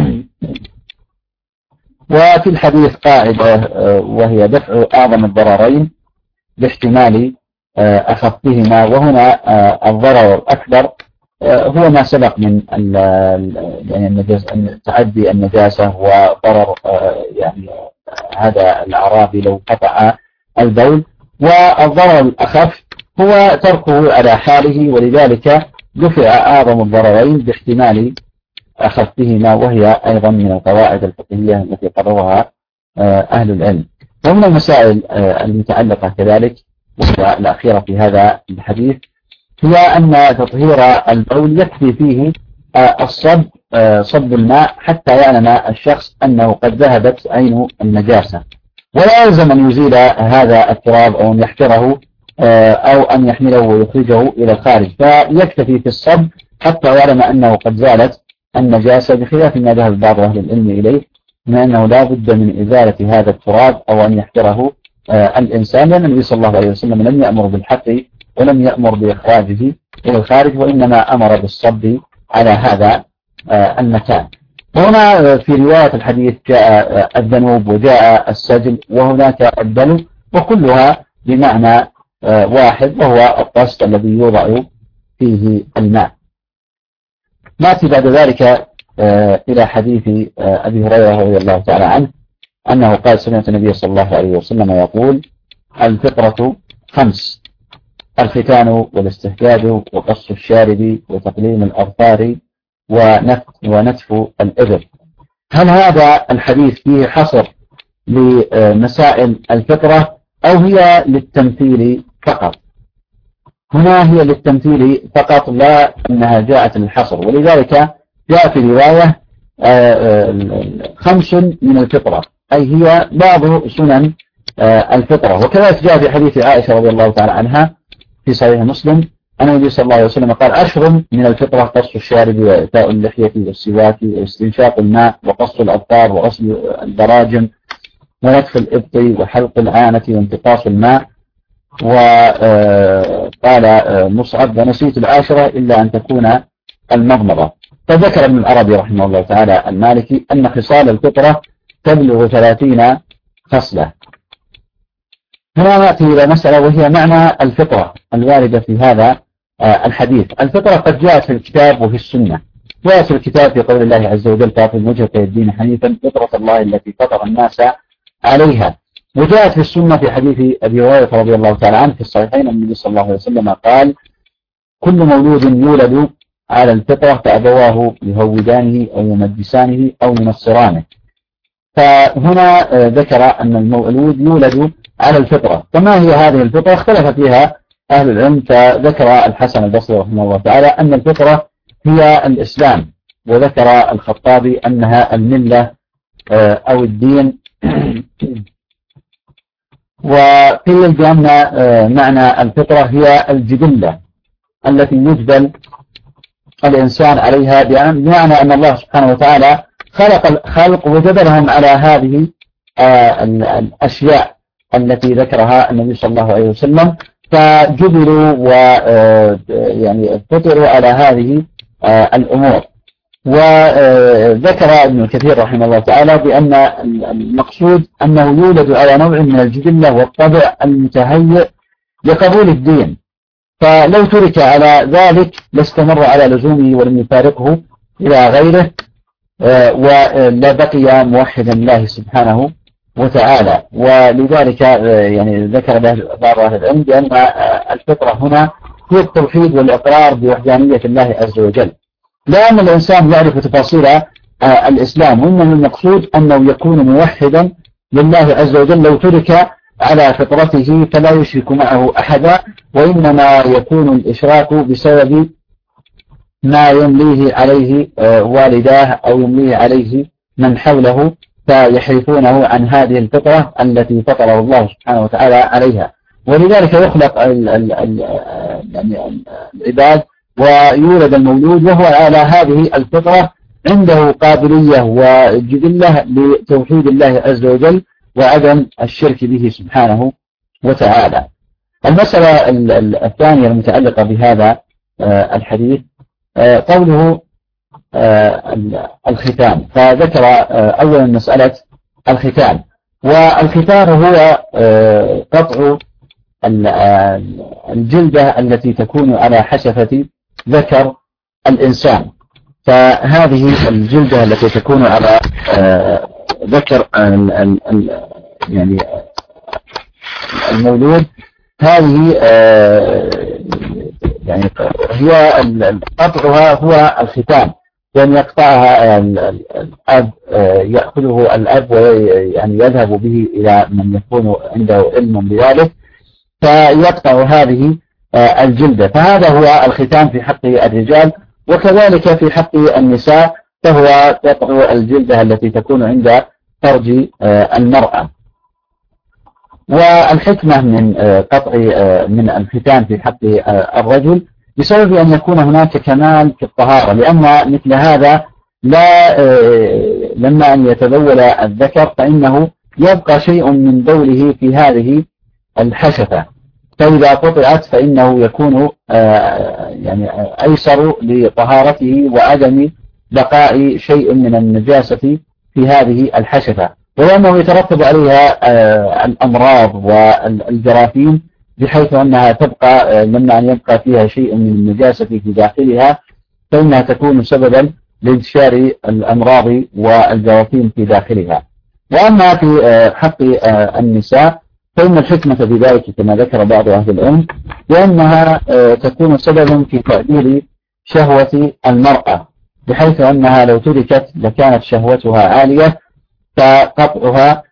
وفي الحديث قاعدة وهي دفع أعظم الضررين باحتمال أخفهما، وهنا الضرر الأكبر هو ما سبق من يعني تعدي النجاسة وضرر يعني هذا الأعرابي لو قطع البول، والضرر الأخف هو تركه على حاله، ولذلك دفع أعظم الضررين باحتمال أخفهما، وهي أيضا من القواعد الفقهية التي قررها أهل العلم. ومن المسائل المتعلقة كذلك وهي الأخيرة في هذا الحديث هي أن تطهير البول يكفي فيه صب الماء حتى يعلم الشخص أنه قد ذهبت عين النجاسة، ولا يلزم أن يزيل هذا التراب أو أن يحفره أو أن يحمله ويخرجه إلى الخارج، فيكتفي في الصب حتى يعلم أنه قد زالت النجاسة، بخلاف ما ذهب بعض أهل العلم إليه من أنه لا بد من إزالة هذا التراب أو أن يحفره الإنسان، لأن النبي صلى الله عليه وسلم لم يأمر بالحفر ولم يأمر بإخراجه إلى الخارج، وإنما أمر بالصب على هذا المكان. وهنا في رواية الحديث جاء الذنوب وجاء السجل وهناك الدلو، وكلها بمعنى واحد وهو الطست الذي يوضع فيه الماء. نأتي بعد ذلك إلى حديث أبي هريرة رضي الله تعالى عنه أنه قال سمعت النبي صلى الله عليه وسلم يقول: الفطرة 5: الختان والاستحداد وقص الشارب وتقليم الأظفار ونتف الإبر. هل هذا الحديث فيه حصر لمسائل الفطرة أو هي للتمثيل فقط؟ هنا هي للتمثيل فقط، لا أنها جاءت للحصر، ولذلك جاء في رواية 5 من الفطرة، أي هي بعض سنن الفطرة. وكذلك جاء في حديث عائشة رضي الله تعالى عنها في صحيح مسلم أن النبي صلى الله عليه وسلم قال: 10 من الفطرة: قص الشارب وإعفاء اللحية والسواك واستنشاق الماء وقص الأظفار وغسل الدراجم ونتف الإبط وحلق العانة وانتقاص الماء. وقال مصعب: ونسيت 10 إلا أن تكون المضمضة. فذكر ابن العربي رحمه الله تعالى المالكي أن خصال الفطرة تبلغ 30 خصلة. هنا نأتي إلى مسألة وهي معنى الفطرة الواردة في هذا الحديث. الفطرة قد جاءت في الكتاب وفي السنة. جاءت في الكتاب في قول الله عز وجل: فاطم وجهك للدين حنيفا فطرة الله التي فطر الناس عليها. وجاءت في السنة في حديث أبي هريرة رضي الله تعالى عنه في الصحيحين النبي صلى الله عليه وسلم قال: كل مولود يولد على الفطرة فأبواه يهودانه أو يمجسانه أو ينصرانه. فهنا ذكر أن المولود يولد على الفطرة. فما هي هذه الفطرة؟ اختلف فيها أهل العلم، فذكر الحسن البصري رحمه الله تعالى أن الفطرة هي الإسلام، وذكر الخطابي أنها الملة أو الدين. وقيل بأن معنى الفطرة هي الجبلة التي يجبل الإنسان عليها، بمعنى أن الله سبحانه وتعالى خلق الخلق وجبلهم على هذه الأشياء التي ذكرها النبي صلى الله عليه وسلم، فجبلوا ويعني فطروا على هذه الأمور. وذكر ابن كثير رحمه الله تعالى بأن المقصود أنه يولد على نوع من الجبلة والطبع المتهيئ لقبول الدين، فلو ترك على ذلك لاستمر على لزومه ولم يفارقه إلى غيره، ولا بقي موحدا الله سبحانه وتعالى. ولذلك يعني ذكر بعض أهل العلم بأن الفطرة هنا هي التوحيد والإقرار بوحدانية الله عز وجل، لا أن الإنسان يعرف تفاصيل الإسلام، وإنما المقصود أنه يكون موحدا لله عز وجل. لو ترك على فطرته فلا يشرك معه أحدا، وإنما يكون الإشراك بسبب ما يمليه عليه والداه أو يمليه عليه من حوله، فيحرفونه عن هذه الفطرة التي فطره الله سبحانه وتعالى عليها. ولذلك يخلق العباد ويولد المولود وهو على هذه الفطرة، عنده قابلية وجبلة لتوحيد الله عز وجل وعدم الشرك به سبحانه وتعالى. المسألة الثانية المتعلقة بهذا الحديث قوله الختان. فذكر أولا مسألة الختان، والختان هو قطع الجلدة التي تكون على حشفة ذكر الإنسان. فهذه الجلدة التي تكون على ذكر يعني المولود، هذه يعني هي قطعها هو الختان، يعني يقطعها الأب، يأخذه الأب ويعني يذهب به إلى من يكون عنده علم بذلك فيقطع هذه الجلدة. فهذا هو الختان في حق الرجال، وكذلك في حق النساء فهو قطع الجلدة التي تكون عند فرج المرأة. والحكمة من قطع من الختان في حق الرجل بسبب أن يكون هناك كمال في الطهارة، لأن مثل هذا لا لما أن يتبول الذكر فإنه يبقى شيء من بوله في هذه الحشفة، فإذا قطعت فإنه يكون يعني أيسر لطهارته وعدم بقاء شيء من النجاسة في هذه الحشفة، ولأنه يترتب عليها الأمراض والجراثيم، بحيث أنها تبقى لما أن يبقى فيها شيء من النجاسة في داخلها فإنها تكون سببا لانتشار الأمراض والجراثيم في داخلها. وأما في حق النساء فإن الحكمة في ذلك كما ذكر بعض أهل العلم لأنها تكون سببا في تأثير شهوة المرأة، بحيث أنها لو تركت لكانت شهوتها عالية، فقطعها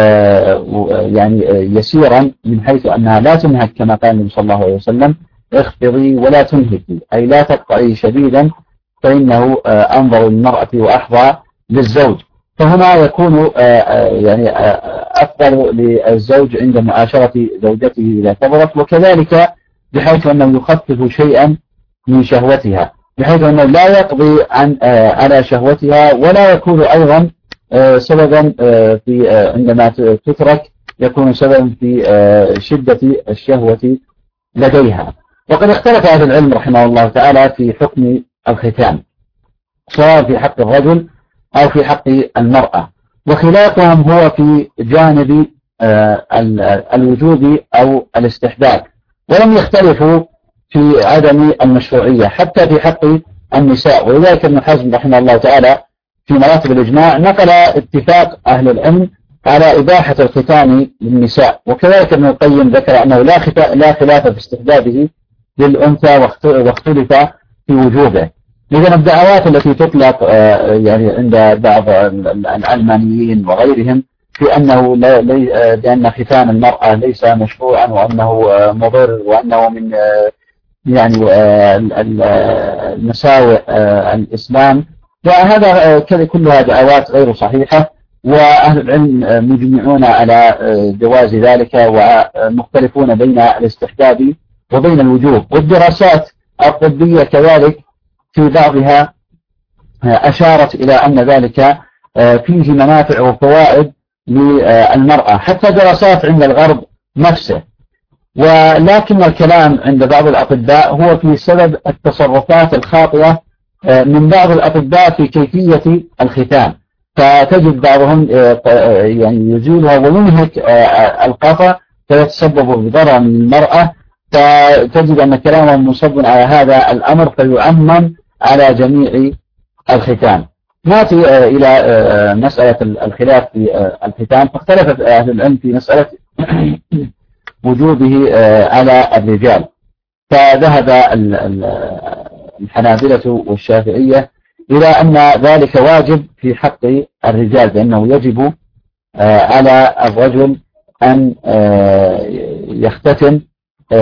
يعني يسيرا من حيث أنها لا تنهك كما قال النبي صلى الله عليه وسلم اخفضي ولا تنهكي، أي لا تقطعي شديدا فإنه أنظر للمرأة وأحظى للزوج. فهنا يكون يعني أفضل للزوج عند معاشرة زوجته إذا كبرت، وكذلك بحيث أنه يخفف شيئا من شهوتها، بحيث أنه لا يقضي على شهوتها، ولا يكون أيضا سببا في عندما تترك يكون سببا في شدة الشهوة لديها. وقد اختلف أهل العلم رحمه الله تعالى في حكم الختان سواء في حق الرجل أو في حق المرأة، وخلافهم هو في جانب الوجوب أو الاستحباب، ولم يختلفوا في عدم المشروعية حتى في حق النساء. ولذلك ابن حزم رحمه الله تعالى في مراتب الإجماع نقل اتفاق أهل العلم على إباحة الختان للنساء، وكذلك ابن القيم ذكر أنه لا خلاف في استحبابه للأنثى واختلف في وجوبه. إذن الدعوات التي تطلق يعني عند بعض العلمانيين وغيرهم في أنه لأن ختان المرأة ليس مشروعا وأنه مضر وأنه من يعني مساوئ الإسلام، وهذا كلها دعوات غير صحيحة، وأهل العلم مجمعون على جواز ذلك ومختلفون بين الاستحباب وبين الوجوب. والدراسات الطبية كذلك في بعضها أشارت إلى أن ذلك فيه منافع وفوائد للمرأة، حتى دراسات عند الغرب نفسه. ولكن الكلام عند بعض الأطباء هو في سبب التصرفات الخاطئة من بعض الأطباء في كيفية الختان، فتجد بعضهم يعني يزيلها وينهك القطع فيتسبب بضرر للمرأة، فتجد أن كلامهم مصب على هذا الأمر فيعمم على جميع الختان. نأتي إلى مسألة الخلاف في الختان، فاختلف أهل العلم في مسألة وجوبه على الرجال، فذهب الحنابلة والشافعية إلى أن ذلك واجب في حق الرجال، بأنه يجب على الرجل أن يختتن،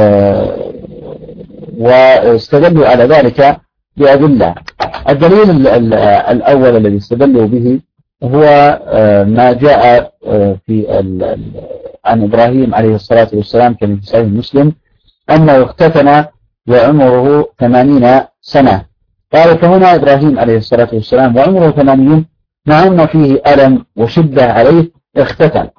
واستدلوا على ذلك بأدلة. الدليل الأول الذي استدلوا به هو ما جاء في عن إبراهيم عليه الصلاة والسلام كما في صحيح مسلم أنه اختتن وعمره 80 سنة. قال فهنا إبراهيم عليه الصلاة والسلام وعمره 80 مع أن فيه ألم وشدة عليه اختتن،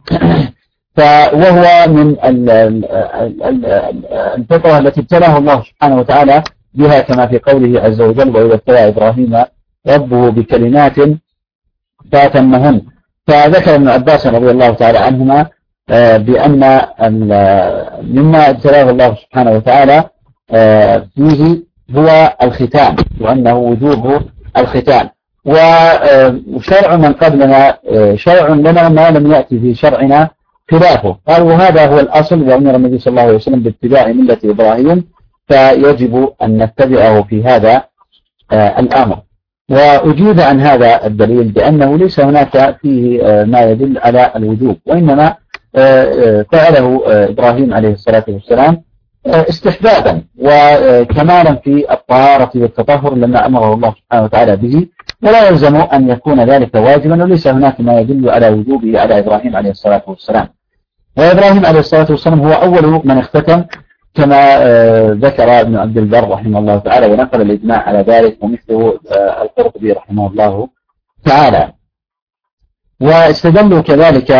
وهو من الفطرة التي ابتلاه الله سبحانه وتعالى بها كما في قوله عز وجل وإذا ابتلى إبراهيم ربه بكلمات فأتمهن. فذكر ابن عباس رضي الله تعالى عنهما بأن مما ابتلاه الله سبحانه وتعالى فيه هو الختان، وأنه وجوب الختان. وشرع من قبلنا شرع لنا ما لم يأتي في شرعنا خلافه. قالوا وهذا هو الأصل، وأمر النبي صلى الله عليه وسلم باتباع ملة إبراهيم، فيجب أن نتبعه في هذا الأمر. وأجيب عن هذا الدليل بأنه ليس هناك فيه ما يدل على الوجوب، وإنما فعله إبراهيم عليه الصلاة والسلام استحبابا وكمالا في الطهارة والتطهر لما أمره الله سبحانه وتعالى به، ولا يلزم أن يكون ذلك واجبا، وليس هناك ما يدل على وجوبه على إبراهيم عليه الصلاة والسلام. وإبراهيم عليه الصلاة والسلام هو أول من اختتن كما ذكر ابن عبد البر رحمه الله تعالى، ونقل الإجماع على ذلك، ومثله القرطبي رحمه الله تعالى. واستدلوا كذلك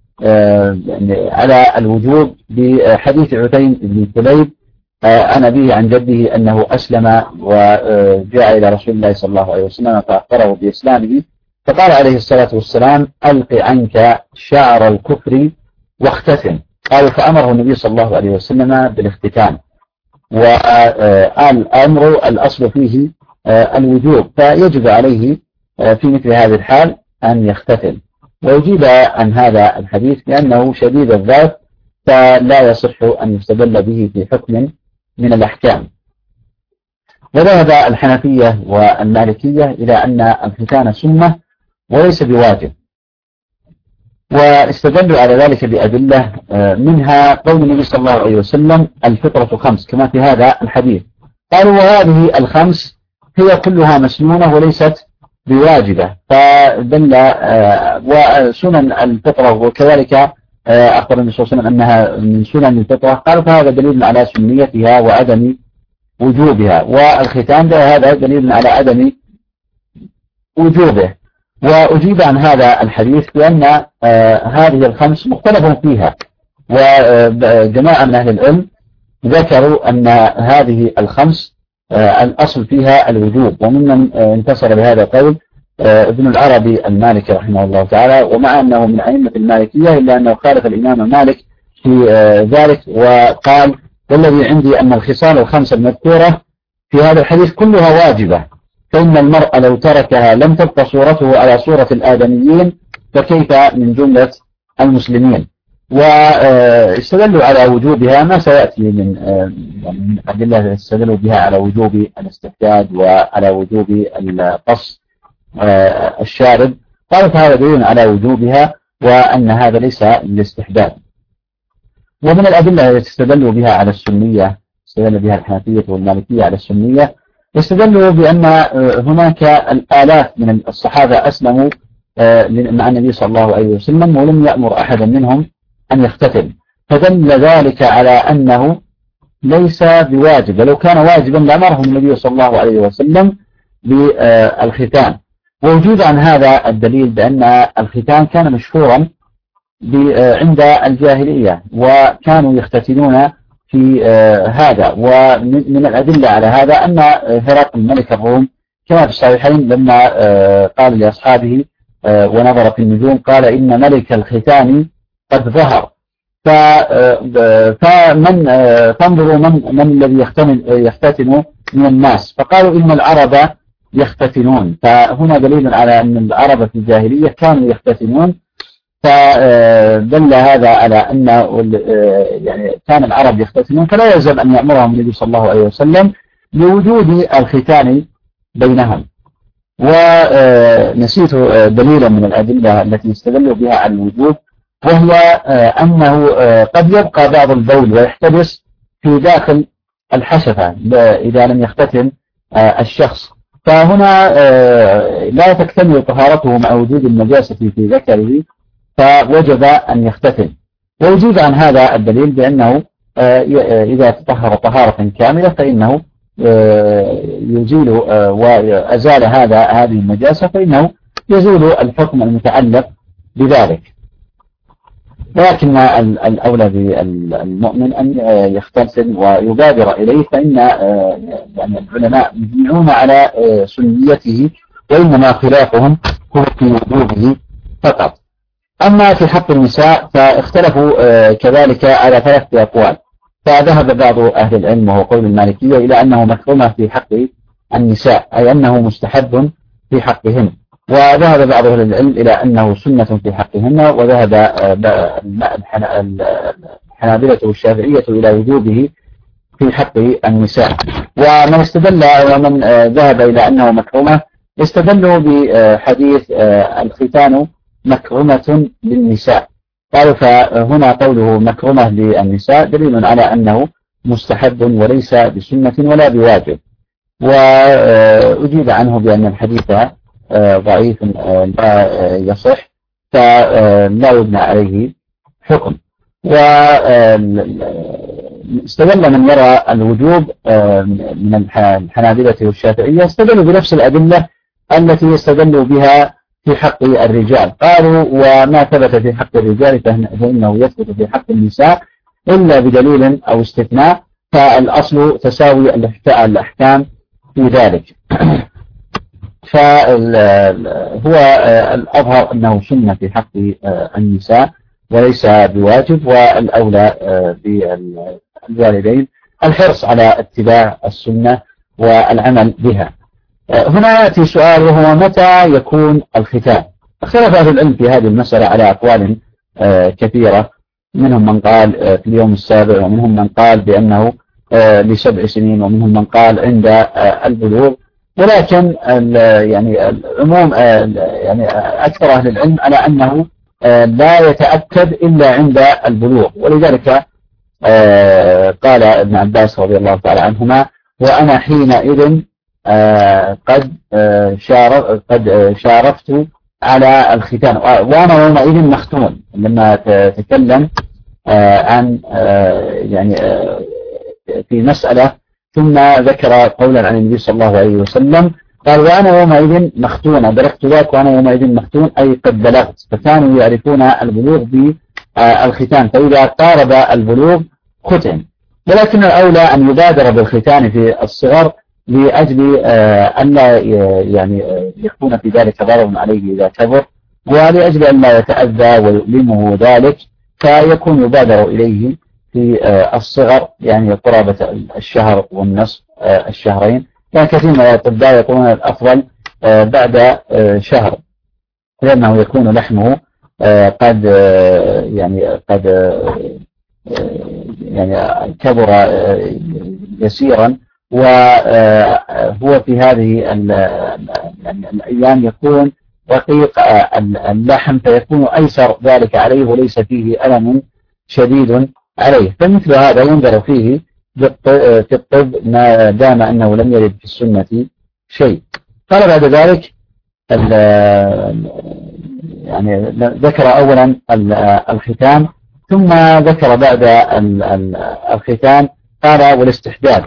على الوجوب بحديث عتيم بن كليب عن أبيه عن جده أنه أسلم وجاء إلى رسول الله صلى الله عليه وسلم فأخبره بإسلامه، فقال عليه الصلاة والسلام ألق عنك شعر الكفر واختتن. قالوا فأمره النبي صلى الله عليه وسلم بالاختتان، والأمر الأصل فيه الوجوب، فيجب عليه في مثل هذه الحال أن يختتن. ويجيب عن هذا الحديث لأنه شديد الذات، فلا يصح أن يستدل به في حكم من الأحكام. وذهب الحنفية والمالكية إلى أن الختان سنة وليس بواجب، واستدلوا على ذلك بأدلة منها قول النبي صلى الله عليه وسلم الفطرة 5 كما في هذا الحديث. قالوا وهذه الخمس هي كلها مسنونة وليست بواجبة، فدل وسنن الفطرة وكذلك أخبر النبي صلى الله عليه وسلم أنها من سنن الفطرة، قالوا فهذا دليل على سنيتها وعدم وجوبها، والختان هذا دليل على عدم وجوبه. وأجيب عن هذا الحديث بأن هذه الخمس مختلف فيها، وجماعة من أهل العلم ذكروا أن هذه الخمس الأصل فيها الوجوب، وممن انتصر بهذا القول ابن العربي المالكي رحمه الله تعالى، ومع أنه من أئمة المالكية إلا أنه خالف الإمام مالك في ذلك، وقال والذي عندي أن الخصال الخمسة المذكورة في هذا الحديث كلها واجبة، فإن المرء لو تركها لم تبقى صورته على صورة الآدميين، فكيف من جملة المسلمين. واستدلوا على وجوبها ما سيأتي من أدلة استدلوا بها على وجوب الاستحداد وعلى وجوب القص الشارب، قالوا فهذا دليل على وجوبها وأن هذا ليس للاستحداد. ومن الأدلة التي استدلوا بها على السنية، استدل بها الحنفية والمالكية على السنية، استدلوا بأن هناك الآلاف من الصحابة أسلموا مع النبي صلى الله عليه وسلم ولم يأمر أحدا منهم أن يختتن، فدل ذلك على أنه ليس بواجب، ولو كان واجبا لأمرهم النبي صلى الله عليه وسلم بالختان. ووجود عن هذا الدليل بأن الختان كان مشهورا عند الجاهلية، وكانوا يختتنون في هذا. ومن الأدلة على هذا أن هرقل ملك الروم كما في الصحيحين لما قال لأصحابه ونظر في النجوم قال إن ملك الختان قد ظهر، فانظروا من الذي يختتن من الناس، فقالوا إن العرب يختتنون. فهنا دليل على أن العرب في الجاهلية كانوا يختتنون، فدل هذا على أن يعني كان العرب يختتنون، فلا يلزم أن يأمرهم النبي صلى الله عليه وسلم لوجود الختان بينهم. ونسيت دليلا من الأدلة التي استدلوا بها على الوجوب، وهي أنه قد يبقى بعض البول ويحتبس في داخل الحشفة إذا لم يختتن الشخص، فهنا لا تكتمل طهارته مع وجود النجاسة في ذكره، فوجب أن يختتن. ووجود عن هذا الدليل بأنه إذا تطهر طهارة كاملة فإنه يزيل وأزال هذه النجاسة، فإنه يزول الحكم المتعلق بذلك. ولكن الأولى بالمؤمن أن يختلف ويبادر إليه، فإن يعني العلماء يجمعون على سنيته، وإنما خلافهم هو في وجوبه فقط. أما في حق النساء فاختلفوا كذلك على 3 أقوال. فذهب بعض أهل العلم وهو قول المالكية إلى أنه مكرمة في حق النساء، أي أنه مستحب في حقهن، وذهب بعض أهل العلم إلى أنه سنة في حقهن، وذهب الحنابلة والشافعية إلى وجوبه في حق النساء. ومن استدل ومن ذهب إلى أنه مكرمة استدلوا بحديث الختان مكرمة للنساء، قالوا فهنا قوله مكرمة للنساء دليل على أنه مستحب وليس بسنة ولا بواجب. وأجيب عنه بأن الحديث ضعيف لا يصح، فلا يبنى عليه حكم. واستدل من يرى الوجوب من الحنابلة والشافعية استدلوا بنفس الأدلة التي يستدلوا بها في حق الرجال، قالوا وما ثبت في حق الرجال فإنه يثبت في حق النساء إلا بدليل أو استثناء، فالأصل تساوي الأحكام في ذلك. فهو الأظهر أنه سنة في حق النساء وليس بواجب، والأولى بالوالدين الحرص على اتباع السنة والعمل بها. هنا يأتي سؤال، وهو متى يكون الختان؟ اختلف أهل العلم في هذه المسألة على أقوال كثيرة، منهم من قال في اليوم السابع، ومنهم من قال بأنه ل7 سنين، ومنهم من قال عند البلوغ. ولكن يعني العموم يعني أكثر أهل العلم على أنه لا يتأكد إلا عند البلوغ، ولذلك قال ابن عباس رضي الله تعالى عنهما: وأنا حينئذ قد شارفت على الختان، وأنا يومئذ مختون، لما تكلم عن يعني في مسألة ثم ذكر قولا عن النبي صلى الله عليه وسلم، قال: وأنا يومئذ مختون، أدركت ذاك وأنا يومئذ مختون، أي قد بلغت. فكانوا يعرفون البلوغ بالختان، فإذا قارب البلوغ ختن. ولكن الأولى أن يبادر بالختان في الصغر لأجل أن لا يعني يكون في ذلك ضرر عليه إذا كبر، ولأجل أن لا يتأذى ويؤلمه ذلك، فيكون يبادر إليه في الصغر، يعني قرابة الشهر والنصف، الشهرين. يعني كثير من الأطباء يقولون الأفضل بعد شهر، لأنه يكون لحمه قد يعني كبر يسيرا، وهو في هذه الأيام يكون رقيق اللحم، فيكون أيسر ذلك عليه وليس فيه ألم شديد عليه. فمثل هذا ينظر فيه في الطب ما دام أنه لم يرد في السنة شيء. قال بعد ذلك يعني ذكر أولا الختان، ثم ذكر بعد الختان قال: والاستحداد.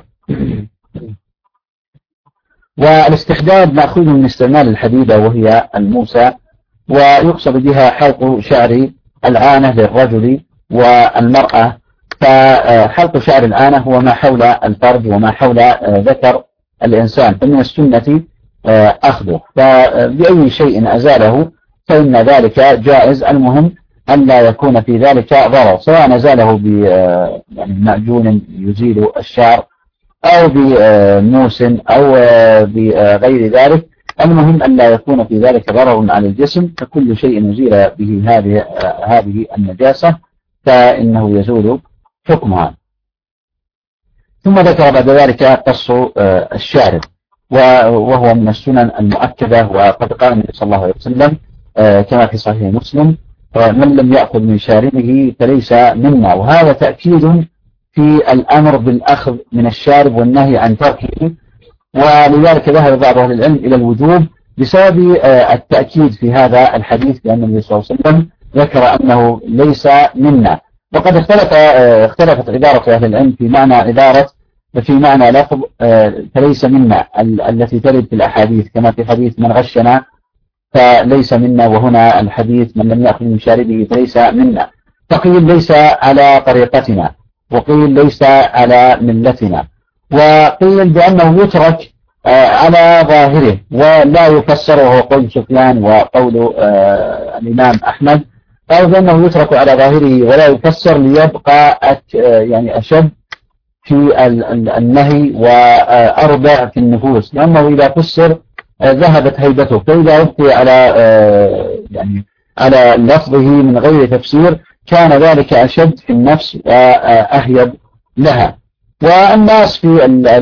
والاستحداد مأخوذ من استعمال الحديدة وهي الموسى، ويقصد بها حلق شعر العانة للرجل والمرأة. فحلق شعر العانة هو ما حول الفرج وما حول ذكر الإنسان، فمن السنة أخذه، فبأي شيء أزاله فإن ذلك جائز. المهم أن لا يكون في ذلك ضرر، سواء أزاله بمعجون يزيل الشعر أو بموس أو بغير ذلك. المهم أن لا يكون في ذلك ضرر على الجسم، فكل شيء يزيل به هذه النجاسة فإنه يزول حكمها. ثم ذكر بعد ذلك قص الشارب، وهو من السنن المؤكدة، وقد قال النبي صلى الله عليه وسلم كما في صحيح مسلم: من لم يأخذ من شاربه فليس منا. وهذا تأكيد في الأمر بالأخذ من الشارب والنهي عن تركه، ولذلك ذهب بعض أهل العلم إلى الوجوب بسبب التأكيد في هذا الحديث بأن النبي صلى الله عليه وسلم ذكر أنه ليس منا. وقد اختلفت عبارة أهل العلم في معنى لفظ فليس منا التي ترد في الأحاديث، كما في حديث من غشنا فليس منا، وهنا الحديث من لم يأخذ من شاربه فليس منا. فقيل ليس على طريقتنا، وقيل ليس على ملتنا، وقيل بأنه يترك على ظاهره ولا يفسر، وهو قول سفيان وقول الإمام أحمد، أو بأنه يترك على ظاهره ولا يفسر ليبقى يعني أشد في النهي وأربع في النفوس، لأنه إذا فسر ذهبت هيبته، فإذا أبقي على لفظه من غير تفسير كان ذلك أشد في النفس وأهيب لها. والناس في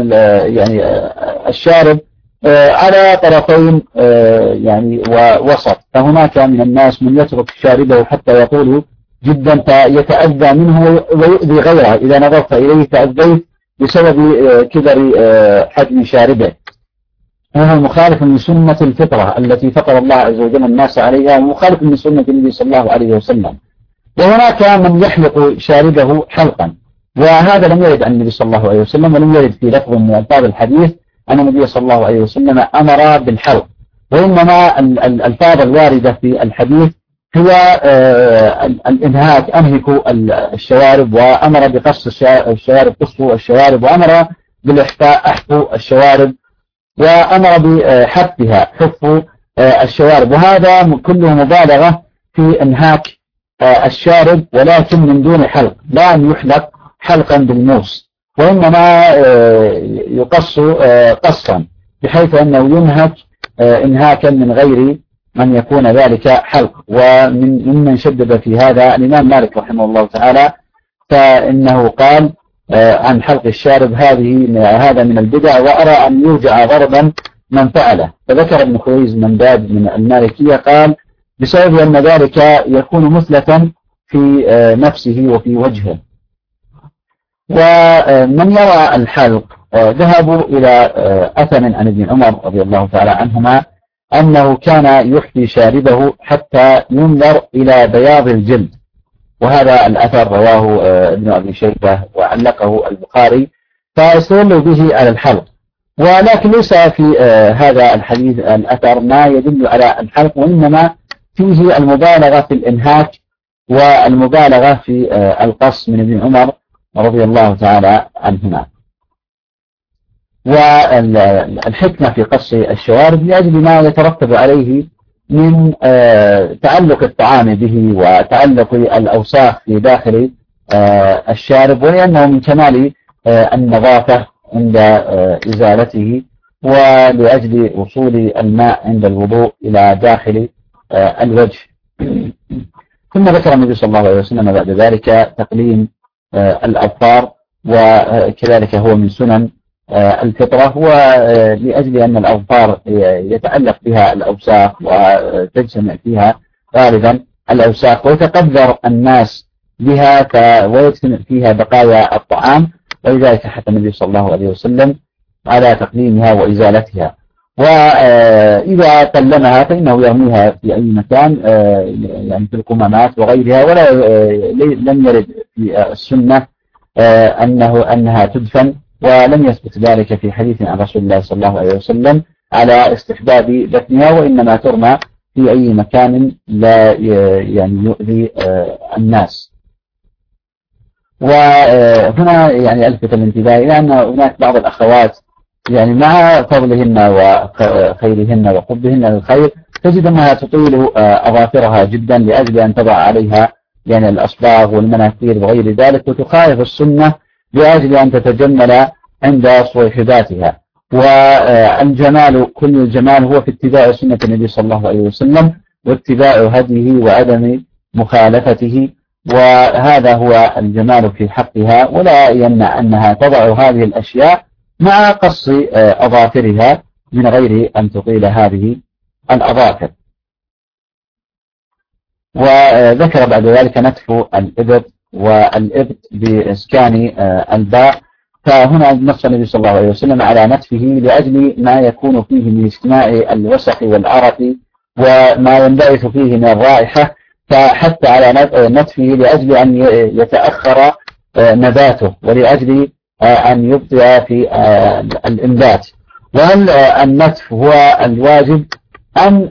الشارب على طرفين ووسط، فهناك من الناس من يترك شاربه حتى يطول جدا فيتأذى منه ويؤذي غيره، إذا نظرت إليه تأذيت بسبب كبر حجم شاربه، وهو مخالف من سنة الفطرة التي فطر الله عز وجل الناس عليها، ومخالف من سنة النبي صلى الله عليه وسلم. وهناك من يحلق شاربه حلقا، وهذا لم يرد عن النبي صلى الله عليه وسلم، ولم يرد في لفظ من ألفاظ الحديث أن النبي صلى الله عليه وسلم أمر بالحلق، وإنما الألفاظ الواردة في الحديث هي الإنهاك، أنهكوا الشوارب، وأمر بقص الشوارب، قصوا الشوارب، وأمر بالإحفاء، أحفوا الشوارب، وأمر بحفها، حفوا الشوارب، وهذا كله مبالغة في إنهاك الشارب، ولكن من دون حلق، لا أن يحلق حلقا بالموس، وإنما يقص قصا بحيث أنه ينهك إنهاكا من غير من يكون ذلك حلق. ومن شدد في هذا الإمام مالك رحمه الله تعالى، فإنه قال عن حلق الشارب هذا من البدع، وأرى أن يرجع ضربا من فعله. فذكر ابن خويز من باب من المالكية قال بسبب أن ذلك يكون مثلة في نفسه وفي وجهه. ومن يرى الحلق ذهبوا إلى أثر عن ابن عمر رضي الله تعالى عنهما أنه كان يحفي شاربه حتى ينظر إلى بياض الجلد، وهذا الأثر رواه ابن أبي شيبة وعلقه البخاري، فاستدلوا به على الحلق. ولكن ليس في هذا الحديث الأثر ما يدل على الحلق، وإنما فيه المبالغة في الإنهاك والمبالغة في القص من ابن عمر رضي الله تعالى عنهما. والحكمة في قص الشوارب لأجل ما يترتب عليه من تعلق الطعام به وتعلق الأوساخ في داخل الشارب، ولأنه من كمال النظافة عند إزالته، ولأجل وصول الماء عند الوضوء إلى داخل الوجه. ثم ذكر النبي صلى الله عليه وسلم بعد ذلك تقليم الأظفار، وكذلك هو من سنن الفطرة، ولأجل أن الأظفار يتعلق بها الأوساخ وتجتمع فيها غالبا الأوساخ، ويتقدر الناس بها ويجتمع فيها بقايا الطعام، ولذلك حث النبي صلى الله عليه وسلم على تقليمها وإزالتها. وإذا قلمها فإنه يرميها في أي مكان، يعني في القمامات وغيرها، ولا لم يرد في السنة أنها تدفن، ولم يثبت ذلك في حديث عن رسول الله صلى الله عليه وسلم على استحباب دفنها، وإنما ترمى في أي مكان لا يعني يؤذي الناس. وهنا يعني ألفت الانتباه إلى أن هناك بعض الأخوات يعني مع فضلهن وخيرهن وحبهن للخير تجد أنها تطيل أظافرها جدا لأجل أن تضع عليها يعني الأصباغ والمناخير وغير ذلك، وتخالف السنة لأجل أن تتجمل عند صويحباتها. والجمال كل الجمال هو في اتباع سنة النبي صلى الله عليه وسلم واتباع هديه وعدم مخالفته، وهذا هو الجمال في حقها، ولا يمنع أنها تضع هذه الأشياء مع قص أظافرها من غير أن تطيل هذه الأظافر. وذكر بعد ذلك نتف الإبط والإبط بإسكان الباء، فهنا نص النبي صلى الله عليه وسلم على نتفه لأجل ما يكون فيه من اجتماع الوسخ والعرق وما ينبعث فيه من الرائحة، فحتى على نتفه لأجل أن يتأخر نباته ولأجل أن يبطئ في الإنبات. وهل النتف هو الواجب أن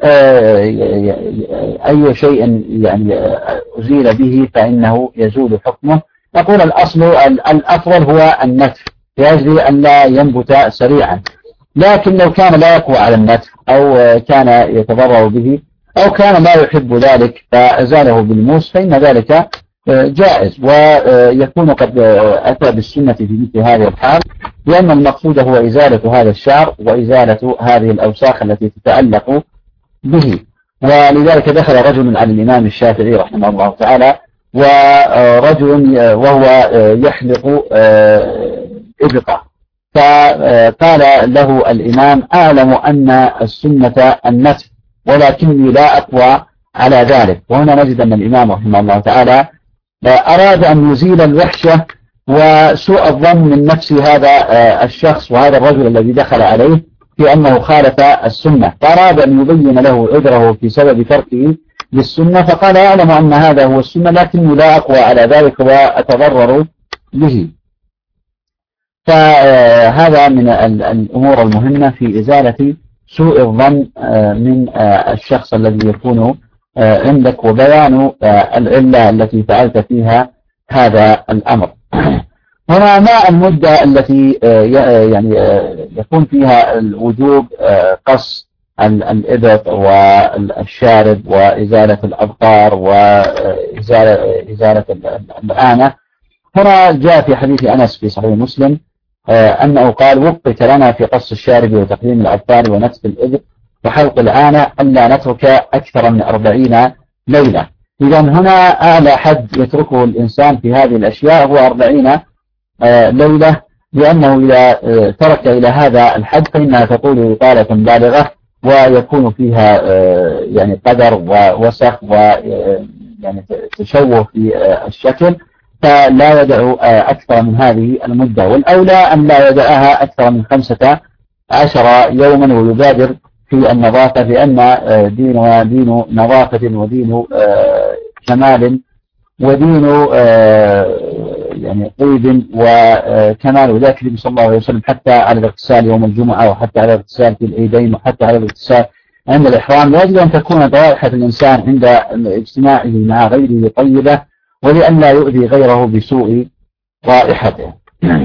أي شيء يعني أزيل به فإنه يزول حكمه. نقول الأفضل هو النتف لأجل أن لا ينبت سريعا، لكن لو كان لا يقوى على النتف أو كان يتضرر به أو كان لا يحب ذلك فأزاله بالموس فإن ذلك جائز، ويكون قد أتى بالسنة في مثل هذه الحال، لأن المقصود هو إزالة هذا الشعر وإزالة هذه الأوساخ التي تتعلق به. ولذلك دخل رجل على الإمام الشافعي رحمه الله تعالى، ورجل وهو يحلق إبطة، فقال له الإمام: أعلم أن السنة النتف ولكني لا أقوى على ذلك. وهنا نجد أن الإمام رحمه الله تعالى أراد أن يزيل الوحشة وسوء الظن من نفس هذا الشخص وهذا الرجل الذي دخل عليه في أنه خالف السنة، فأراد أن يبين له عذره في سبب تركه للسنة، فقال: أعلم أن هذا هو السنة لكني لا أقوى على ذلك وأتضرر به. فهذا من الأمور المهمة في إزالة سوء الظن من الشخص الذي يكون عندك، وبيان العلة التي فعلت فيها هذا الأمر. هنا ما المدة التي يعني يكون فيها الوجوب قص الإبط والشارب وإزالة الأبقار وإزالة الآنة؟ هنا جاء في حديث أنس في صحيح مسلم أنه قال: وقت لنا في قص الشارب وتقليم الأبقار ونتف الإبط وحلق الآنة ألا نترك أكثر من 40 ليلة. إذا هنا أعلى حد يتركه الإنسان في هذه الأشياء هو 40 ليلة، لأنه إذا ترك إلى هذا الحد فإنها تطول إطالة بالغة ويكون فيها يعني قدر ووسخ ويعني تشوه في الشكل، فلا يدع أكثر من هذه المدة، والأولى أن لا يدعها أكثر من 15 يوما ويبادر في النظافة، لأن ديننا دين نظافة ودين كمال ودين يعني طيب وكمال. وذلك النبي صلى الله عليه وسلم حتى على الاغتسال يوم الجمعة وحتى على الاغتسال في العيدين وحتى على الاغتسال عند الإحرام، لأجل أن تكون رائحة الإنسان عند اجتماعه مع غيره طيبة، ولأن لا يؤذي غيره بسوء رائحته.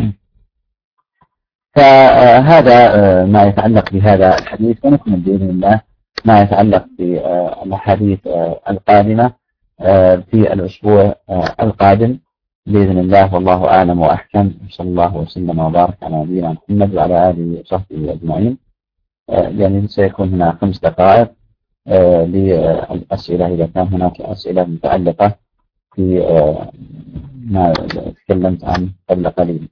فهذا ما يتعلق بهذا الحديث، ونكمل بإذن الله ما يتعلق بالأحاديث القادمة في الأسبوع القادم بإذن الله، والله أعلم وأحكم. صلى الله وسلم وبارك على نبينا محمد وعلى آله وصحبه أجمعين. يعني سيكون هنا 5 دقائق للأسئلة إذا كان هناك أسئلة متعلقة في ما تكلمت عنه قبل قليل.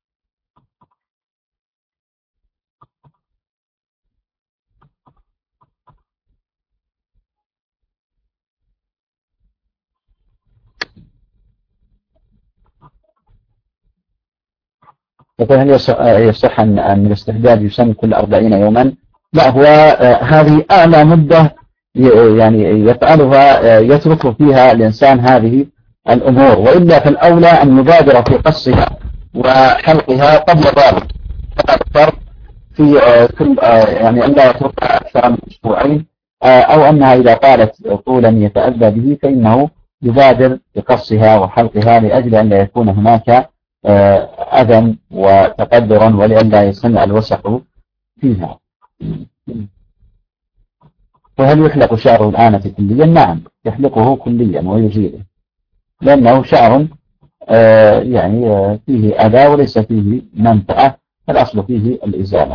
هل يصح أن الاستحداد يسن كل 40 يوما؟ لا، هو هذه أعلى مدة يعني يفعلها يترك فيها الإنسان هذه الأمور، وإلا فالأولى أن يبادر في قصها وحلقها قبل ذلك أكثر في كل يعني أن لا يتركها أكثر من 2 أسبوعين، أو أنها إذا طالت طولا يتأذى به فإنه يبادر بقصها وحلقها لأجل أن لا يكون هناك أذى وتقدرا ولئلا يصنع الوسخ فيها. وهل يحلق شعره الآن كليا؟ نعم، يحلقه كليا ويزيله، لأنه شعر يعني فيه أذى وليس فيه منفعة، الأصل فيه الإزالة.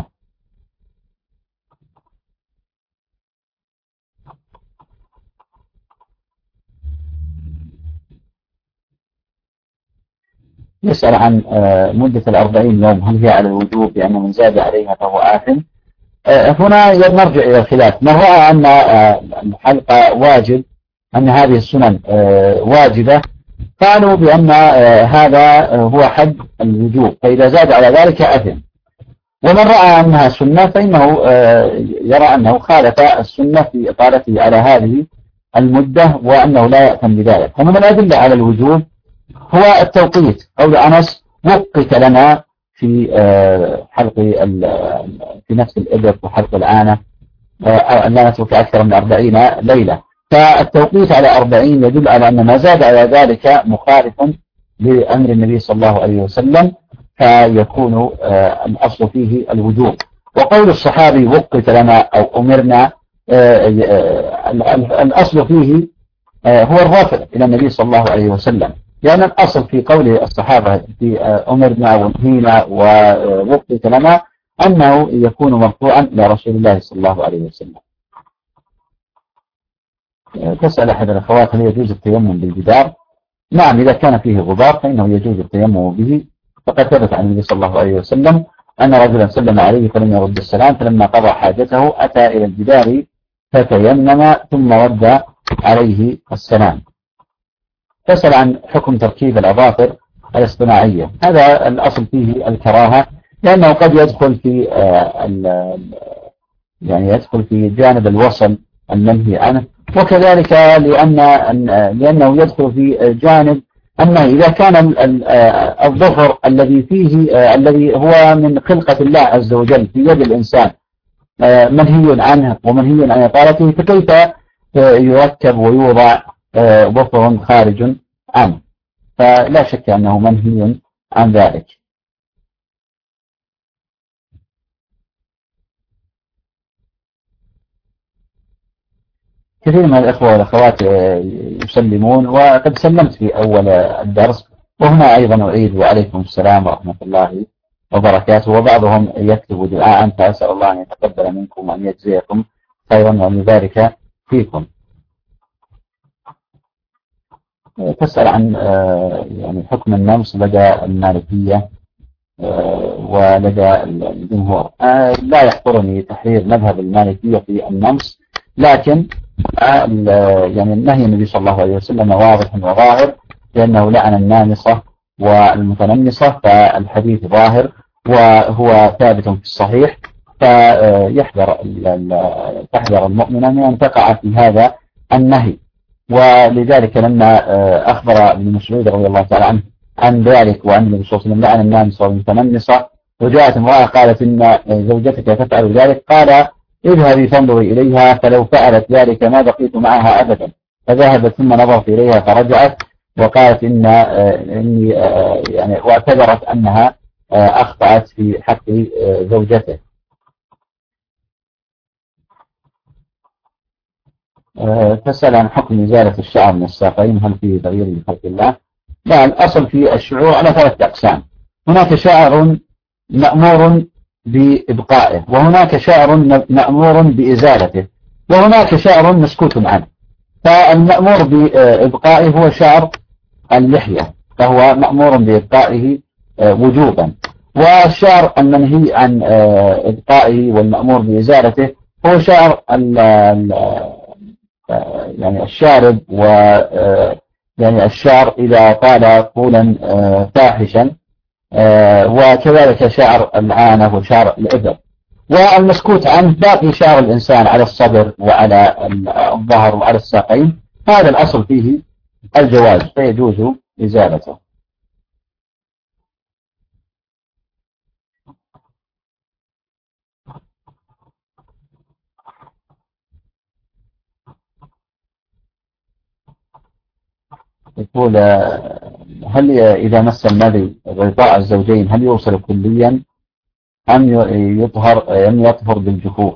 يسأل عن مدة 40 يوم هل هي على الوجوب بأن من زاد عليها فهو آثم؟ هنا نرجع إلى الخلاف. من رأى أن الحلقة واجب، أن هذه السنن واجبة، قالوا بأن هذا هو حد الوجوب، فإذا زاد على ذلك أثم. ومن رأى أنها سنة فإنه يرى أنه خالف السنة في إطالته على هذه المدة وأنه لا يأثم بذلك. ومن الأدلة على الوجوب هو التوقيت، قول أنس: وقت لنا في حلق في نفس الإبط وحلق الآنة لا نترك أكثر من 40 ليلة. فالتوقيت على 40 يدل على أن ما زاد على ذلك مخالف لأمر النبي صلى الله عليه وسلم، فيكون الأصل فيه الوجوب. وقول الصحابي وقت لنا أو أمرنا، الأصل فيه هو الرافع إلى النبي صلى الله عليه وسلم، لأن الأصل في قول الصحابة في أمرنا ونهينا ووقت لنا أنه يكون مرفوعا إلى رسول الله صلى الله عليه وسلم. تسأل أحد الأخوات هل يجوز التيمم بالجدار؟ نعم، إذا كان فيه غبار فإنه يجوز التيمم به، فقد ثبت عن النبي صلى الله عليه وسلم أن رجلا سلم عليه فلم يرد السلام، فلما قضى حاجته أتى إلى الجدار فتيمم ثم رد عليه السلام. تسأل عن حكم تركيب الأظافر الاصطناعية. هذا الأصل فيه الكراهة، لأنه قد يدخل في يدخل في جانب الوصل المنهي عنه، وكذلك لأنه يدخل في جانب أنه إذا كان الظفر الذي هو من خلقة الله عز وجل في يد الإنسان منهي عنه ومنهي عن إطالته، فكيف يركب ويوضع ظفر خارج عنه؟ فلا شك أنه منهي عن ذلك. كثير من الأخوة والأخوات يسلمون، وقد سلمت في أول الدرس، وهنا أيضا أعيد وعليكم السلام ورحمة الله وبركاته. وبعضهم يكتب دعاء، فأسأل الله أن يتقبل منكم وأن يجزيكم خيرا وأن يبارك فيكم. تسأل عن حكم النمص لدى المالكية ولدى الجمهور. لا يحضرني تحرير مذهب المالكية في النمص، لكن النهي النبي صلى الله عليه وسلم واضح وظاهر، لأنه لعن النامصة والمتنمصة، فالحديث ظاهر وهو ثابت في الصحيح، تحذر المؤمن من أن تقع في هذا النهي. ولذلك لما أخبر ابن مسعود رضي الله تعالى عنه عن ذلك وأن النبي صلى الله عليه وسلم لعن النامصة والمتنمصة، وجاءت امرأة قالت إن زوجتك تفعل ذلك، قال اذهبي فانظري إليها، فلو فعلت ذلك ما بقيت معها أبدا. فذهبت ثم نظرت إليها فرجعت وقالت إني واعتذرت أنها أخطأت في حق زوجته. تسأل عن حكم إزالة الشعر من الساقين، هل فيه تغيير لخلق الله؟ لا، الأصل في الشعور على 3 أقسام. هناك شعر مأمور بإبقائه، وهناك شعر مأمور بإزالته، وهناك شعر مسكوت عنه. فالمأمور بإبقائه هو شعر اللحية، فهو مأمور بإبقائه وجوبا. والشعر المنهي عن إبقائه والمأمور بإزالته هو شعر الشارب، الشعر إذا طال طولا فاحشا، وكذلك شعر العانة وشعر الإبر. والمسكوت عنه باقي شعر الإنسان على الصدر وعلى الظهر وعلى الساقين، هذا الأصل فيه الجواز، فيجوز إزالته. يقول هل إذا مس المذي غطاء الزوجين هل يوصل كليا أم يطهر بالجفوف؟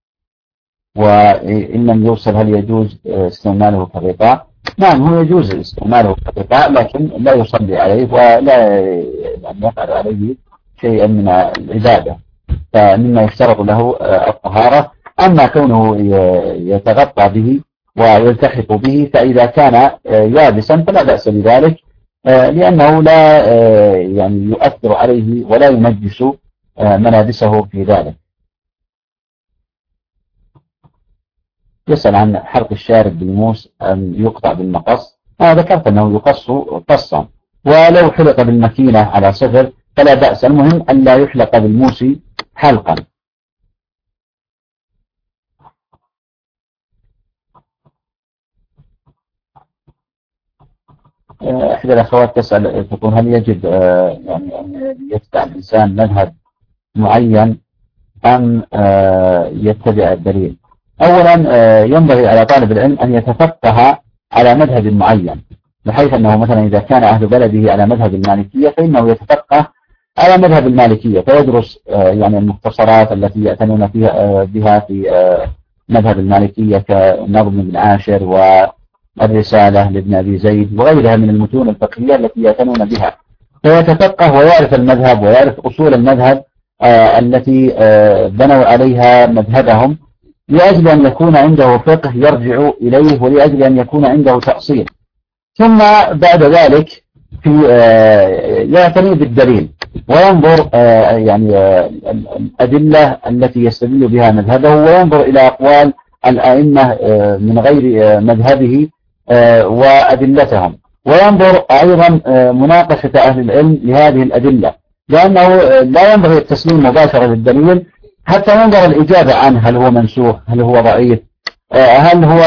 وإن لم يوصل هل يجوز استعماله كغطاء؟ نعم، هو يجوز استعماله كغطاء، لكن لا يصلي عليه ولا يفعل عليه شيئا من العبادة، فمما يشترط له الطهارة. أما كونه يتغطى به ويلتحق به، فإذا كان يابسا فلا بأس بذلك، لأنه لا يؤثر عليه ولا ينجس ملابسه في ذلك. يسأل عن حلق الشارب بالموس أم يقطع بالمقص. ذكرت أنه يقص قصا، ولو حلق بالمكينة على صفر فلا بأس، المهم أن لا يحلق بالموس حلقا. إحدى الأخوات تسأل تقول هل يجب أن يتبع الإنسان مذهب معين أم يتبع الدليل؟ أولا ينبغي على طالب العلم أن يتفقه على مذهب معين، بحيث أنه مثلا إذا كان أهل بلده على مذهب المالكية فإنه يتفقه على مذهب المالكية، فيدرس يعني المختصرات التي يعتنون بها في مذهب المالكية كنظم بن عاشر والرسالة لابن أبي زيد وغيرها من المتون الفقهية التي يعتنون بها، فيتفقه ويعرف المذهب ويعرف أصول المذهب التي بنوا عليها مذهبهم، لأجل أن يكون عنده فقه يرجع إليه ولأجل أن يكون عنده تأصيل. ثم بعد ذلك في يعتني بالدليل وينظر يعني الأدلة التي يستدل بها مذهبه، وينظر إلى أقوال الأئمة من غير مذهبه وأدلتهم، وينظر أيضا مناقشة أهل العلم لهذه الأدلة، لأنه لا ينبغي التسليم مباشرة للدليل حتى ينظر الإجابة عنه، هل هو منسوخ، هل هو ضعيف، هل هو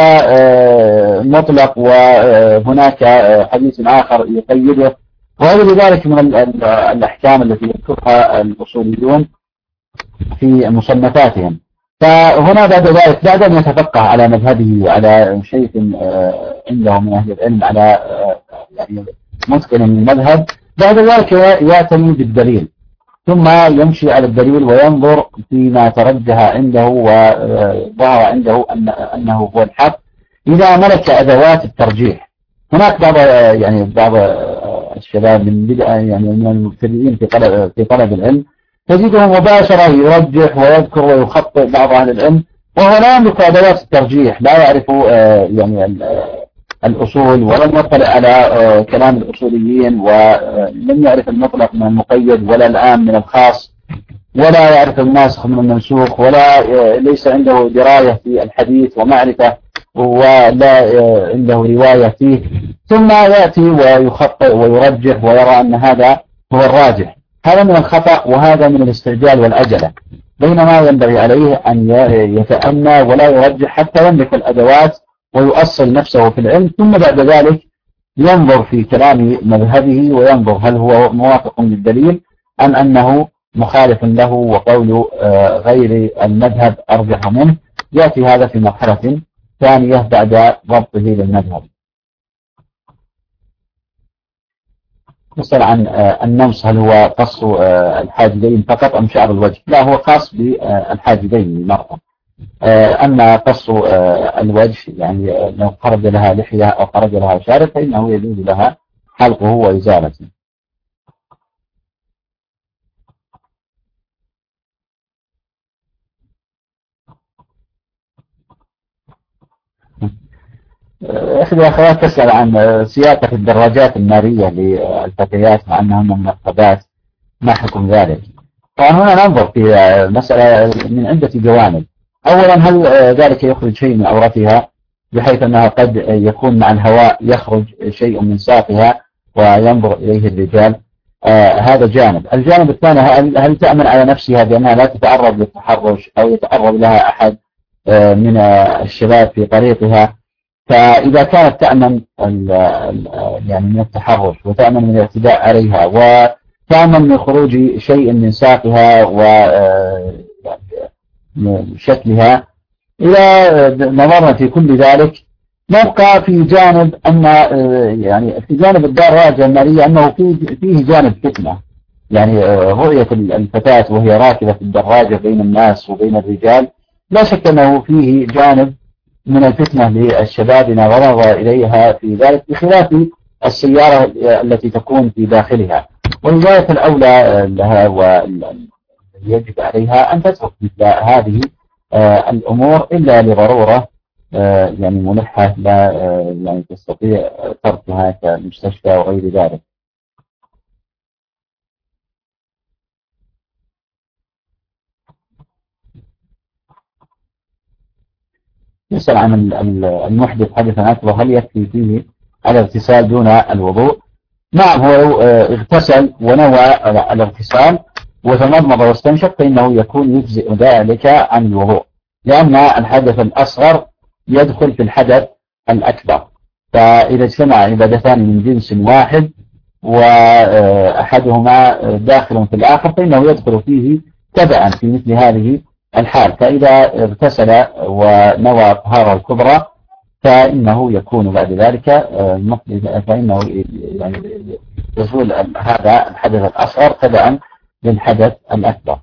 مطلق وهناك حديث آخر يقيده، وغير ذلك من الأحكام التي يذكرها الأصوليون في مصنفاتهم. فهنا بعد ذلك بعد أن يتفقه على مذهبه وعلى شيء عنده من أهل العلم على يعني متقن المذهب، بعد ذلك يعتني بالدليل، ثم يمشي على الدليل وينظر فيما ترجح عنده وظهر عنده أنه هو الحق إذا ملك أدوات الترجيح. هناك بعض الشباب من بدء يعني من المبتدئين في طلب العلم تجده مباشرة يرجح ويذكر ويخطئ بعض أهل العلم وهو لا يملك أدوات الترجيح، لا يعرف يعني الأصول ولم يطلع على كلام الأصوليين، ولم يعرف المطلق من المقيد ولا العام من الخاص، ولا يعرف الناسخ من المنسوخ، ولا ليس عنده دراية في الحديث ومعرفة، ولا عنده رواية فيه، ثم يأتي ويخطئ ويرجح ويرى أن هذا هو الراجح. هذا من الخطأ وهذا من الاستعجال والعجلة، بينما ينبغي عليه أن يتأنى ولا يرجح حتى يملك الأدوات ويؤصل نفسه في العلم، ثم بعد ذلك ينظر في كلام مذهبه وينظر هل هو موافق للدليل أم أنه مخالف له وقول غير المذهب أرجح منه. يأتي هذا في مرحلة ثانية بعد ضبطه للمذهب. يسأل عن النمص هل هو قص الحاجبين فقط أم شعر الوجه؟ لا، هو خاص بالحاجبين المرأة. أما قص الوجه يعني لو خرج لها لحية أو خرج لها شارب فإنه يجوز لها حلقه وإزالته. إحدى الأخوات تسأل عن سياقة الدراجات النارية للفتيات مع أنها من النقابات، ما حكم ذلك؟ طبعا هنا ننظر في مسألة من عدة جوانب. أولا هل ذلك يخرج شيء من عورتها بحيث أنها قد يكون مع الهواء يخرج شيء من ساقها وينظر إليه الرجال؟ هذا جانب. الجانب الثاني هل تأمن على نفسها بأنها لا تتعرض للتحرش أو يتعرض لها أحد من الشباب في طريقها؟ فإذا كانت تأمن يعني من التحرش وتأمن من الاعتداء عليها وتأمن من خروج شيء من ساقها وشكلها، إذا نظرنا في كل ذلك نبقى في جانب أن يعني في جانب الدراجة النارية أنه فيه جانب فتنة، يعني رؤية الفتاة وهي راكبة في الدراجة بين الناس وبين الرجال لا شك أنه فيه جانب من الفتنة للشباب نظر إليها في ذلك، بخلاف السيارة التي تكون في داخلها. والغاية الأولى لها ويجب عليها أن تترك مثل هذه الأمور إلا لضرورة يعني ملحة لا يعني تستطيع تركها كمستشفى وغير ذلك. يسأل عن المحدث حدثا أكبر هل يكفي فيه على الاغتسال دون الوضوء؟ نعم، هو اغتسل ونوى الاغتسال وتمضمض واستنشق فإنه يكون يجزئ ذلك عن الوضوء، لأن الحدث الأصغر يدخل في الحدث الأكبر، فإذا اجتمع عبادتان من جنس واحد وأحدهما داخل في الآخر فإنه يدخل فيه تبعا في مثل هذه الحال. فإذا اغتسل ونوى الطهارة الكبرى فإنه يكون بعد ذلك فإنه يعني يزول هذا الحدث الأصغر تبعا للحدث الأكبر.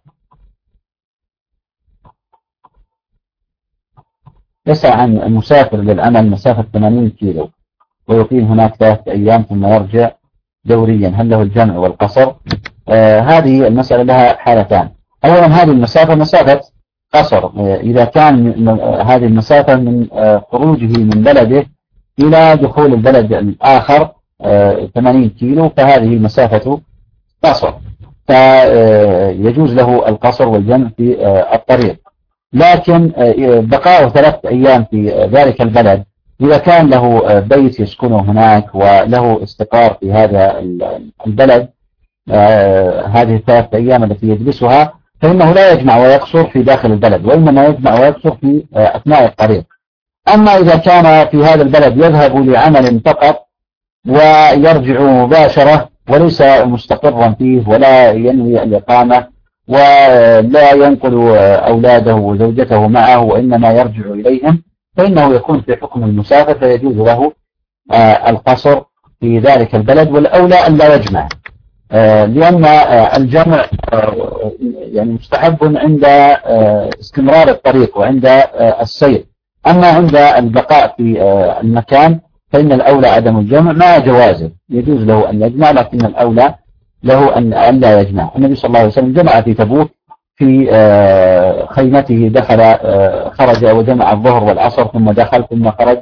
يسعى عن المسافر للعمل مسافة 80 كيلو ويقيم هناك 3 أيام ثم يرجع دوريا، هل له الجمع والقصر؟ هذه المسألة لها حالتان. أولا هذه المسافة مسافة قصر، إذا كان هذه المسافة من خروجه من بلده إلى دخول البلد الآخر 80 كيلو فهذه مسافة قصر، فيجوز له القصر والجمع في الطريق. لكن بقاء 3 أيام في ذلك البلد إذا كان له بيت يسكنه هناك وله استقرار في هذا البلد هذه 3 أيام التي يجلسها فإنه لا يجمع ويقصر في داخل البلد، وإنما يجمع ويقصر في أثناء الطريق. أما إذا كان في هذا البلد يذهب لعمل فقط ويرجع مباشرة وليس مستقرا فيه ولا ينوي الإقامة ولا ينقل أولاده وزوجته معه وإنما يرجع إليهم فإنه يكون في حكم المسافر فيجوز له القصر في ذلك البلد، والأولى أن لا يجمع لأن الجمع يعني مستحب عند استمرار الطريق وعند السير. أما عند البقاء في المكان فإن الأولى عدم الجمع مع جوازه، يجوز له أن يجمع لكن الأولى له أن لا يجمع. النبي صلى الله عليه وسلم جمع في تبوك في خيمته، خرج وجمع الظهر والعصر ثم دخل ثم خرج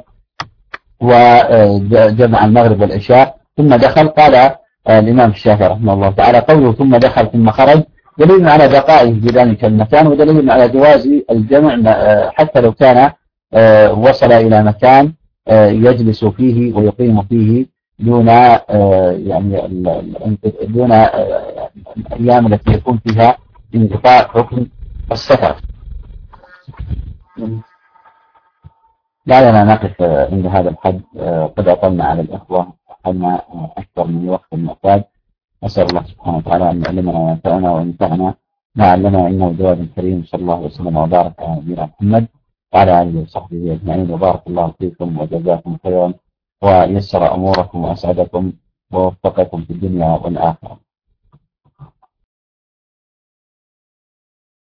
وجمع المغرب والعشاء ثم دخل. قال الإمام الشافعي رحمه الله تعالى قوله ثم دخل ثم خرج دليل على بقائه في ذلك المكان ودليل على جواز الجمع حتى لو كان وصل إلى مكان يجلس فيه ويقيم فيه دون دون الأيام التي يكون فيها انقطاع حكم السفر. دعنا نقف عند هذا الحد، قد أطلنا على الإخوة أخذنا أكثر من وقت المعتاد. أسأل الله سبحانه وتعالى أن يعلمنا وينفعنا وينفعنا ما علمنا إنه جواد كريم. صلى الله وسلم وبارك على نبينا محمد وعلى آله وصحبه أجمعين، وبارك الله فيكم وجزاكم خيرا ويسر أموركم وأسعدكم ووفقكم في الدنيا والآخرة.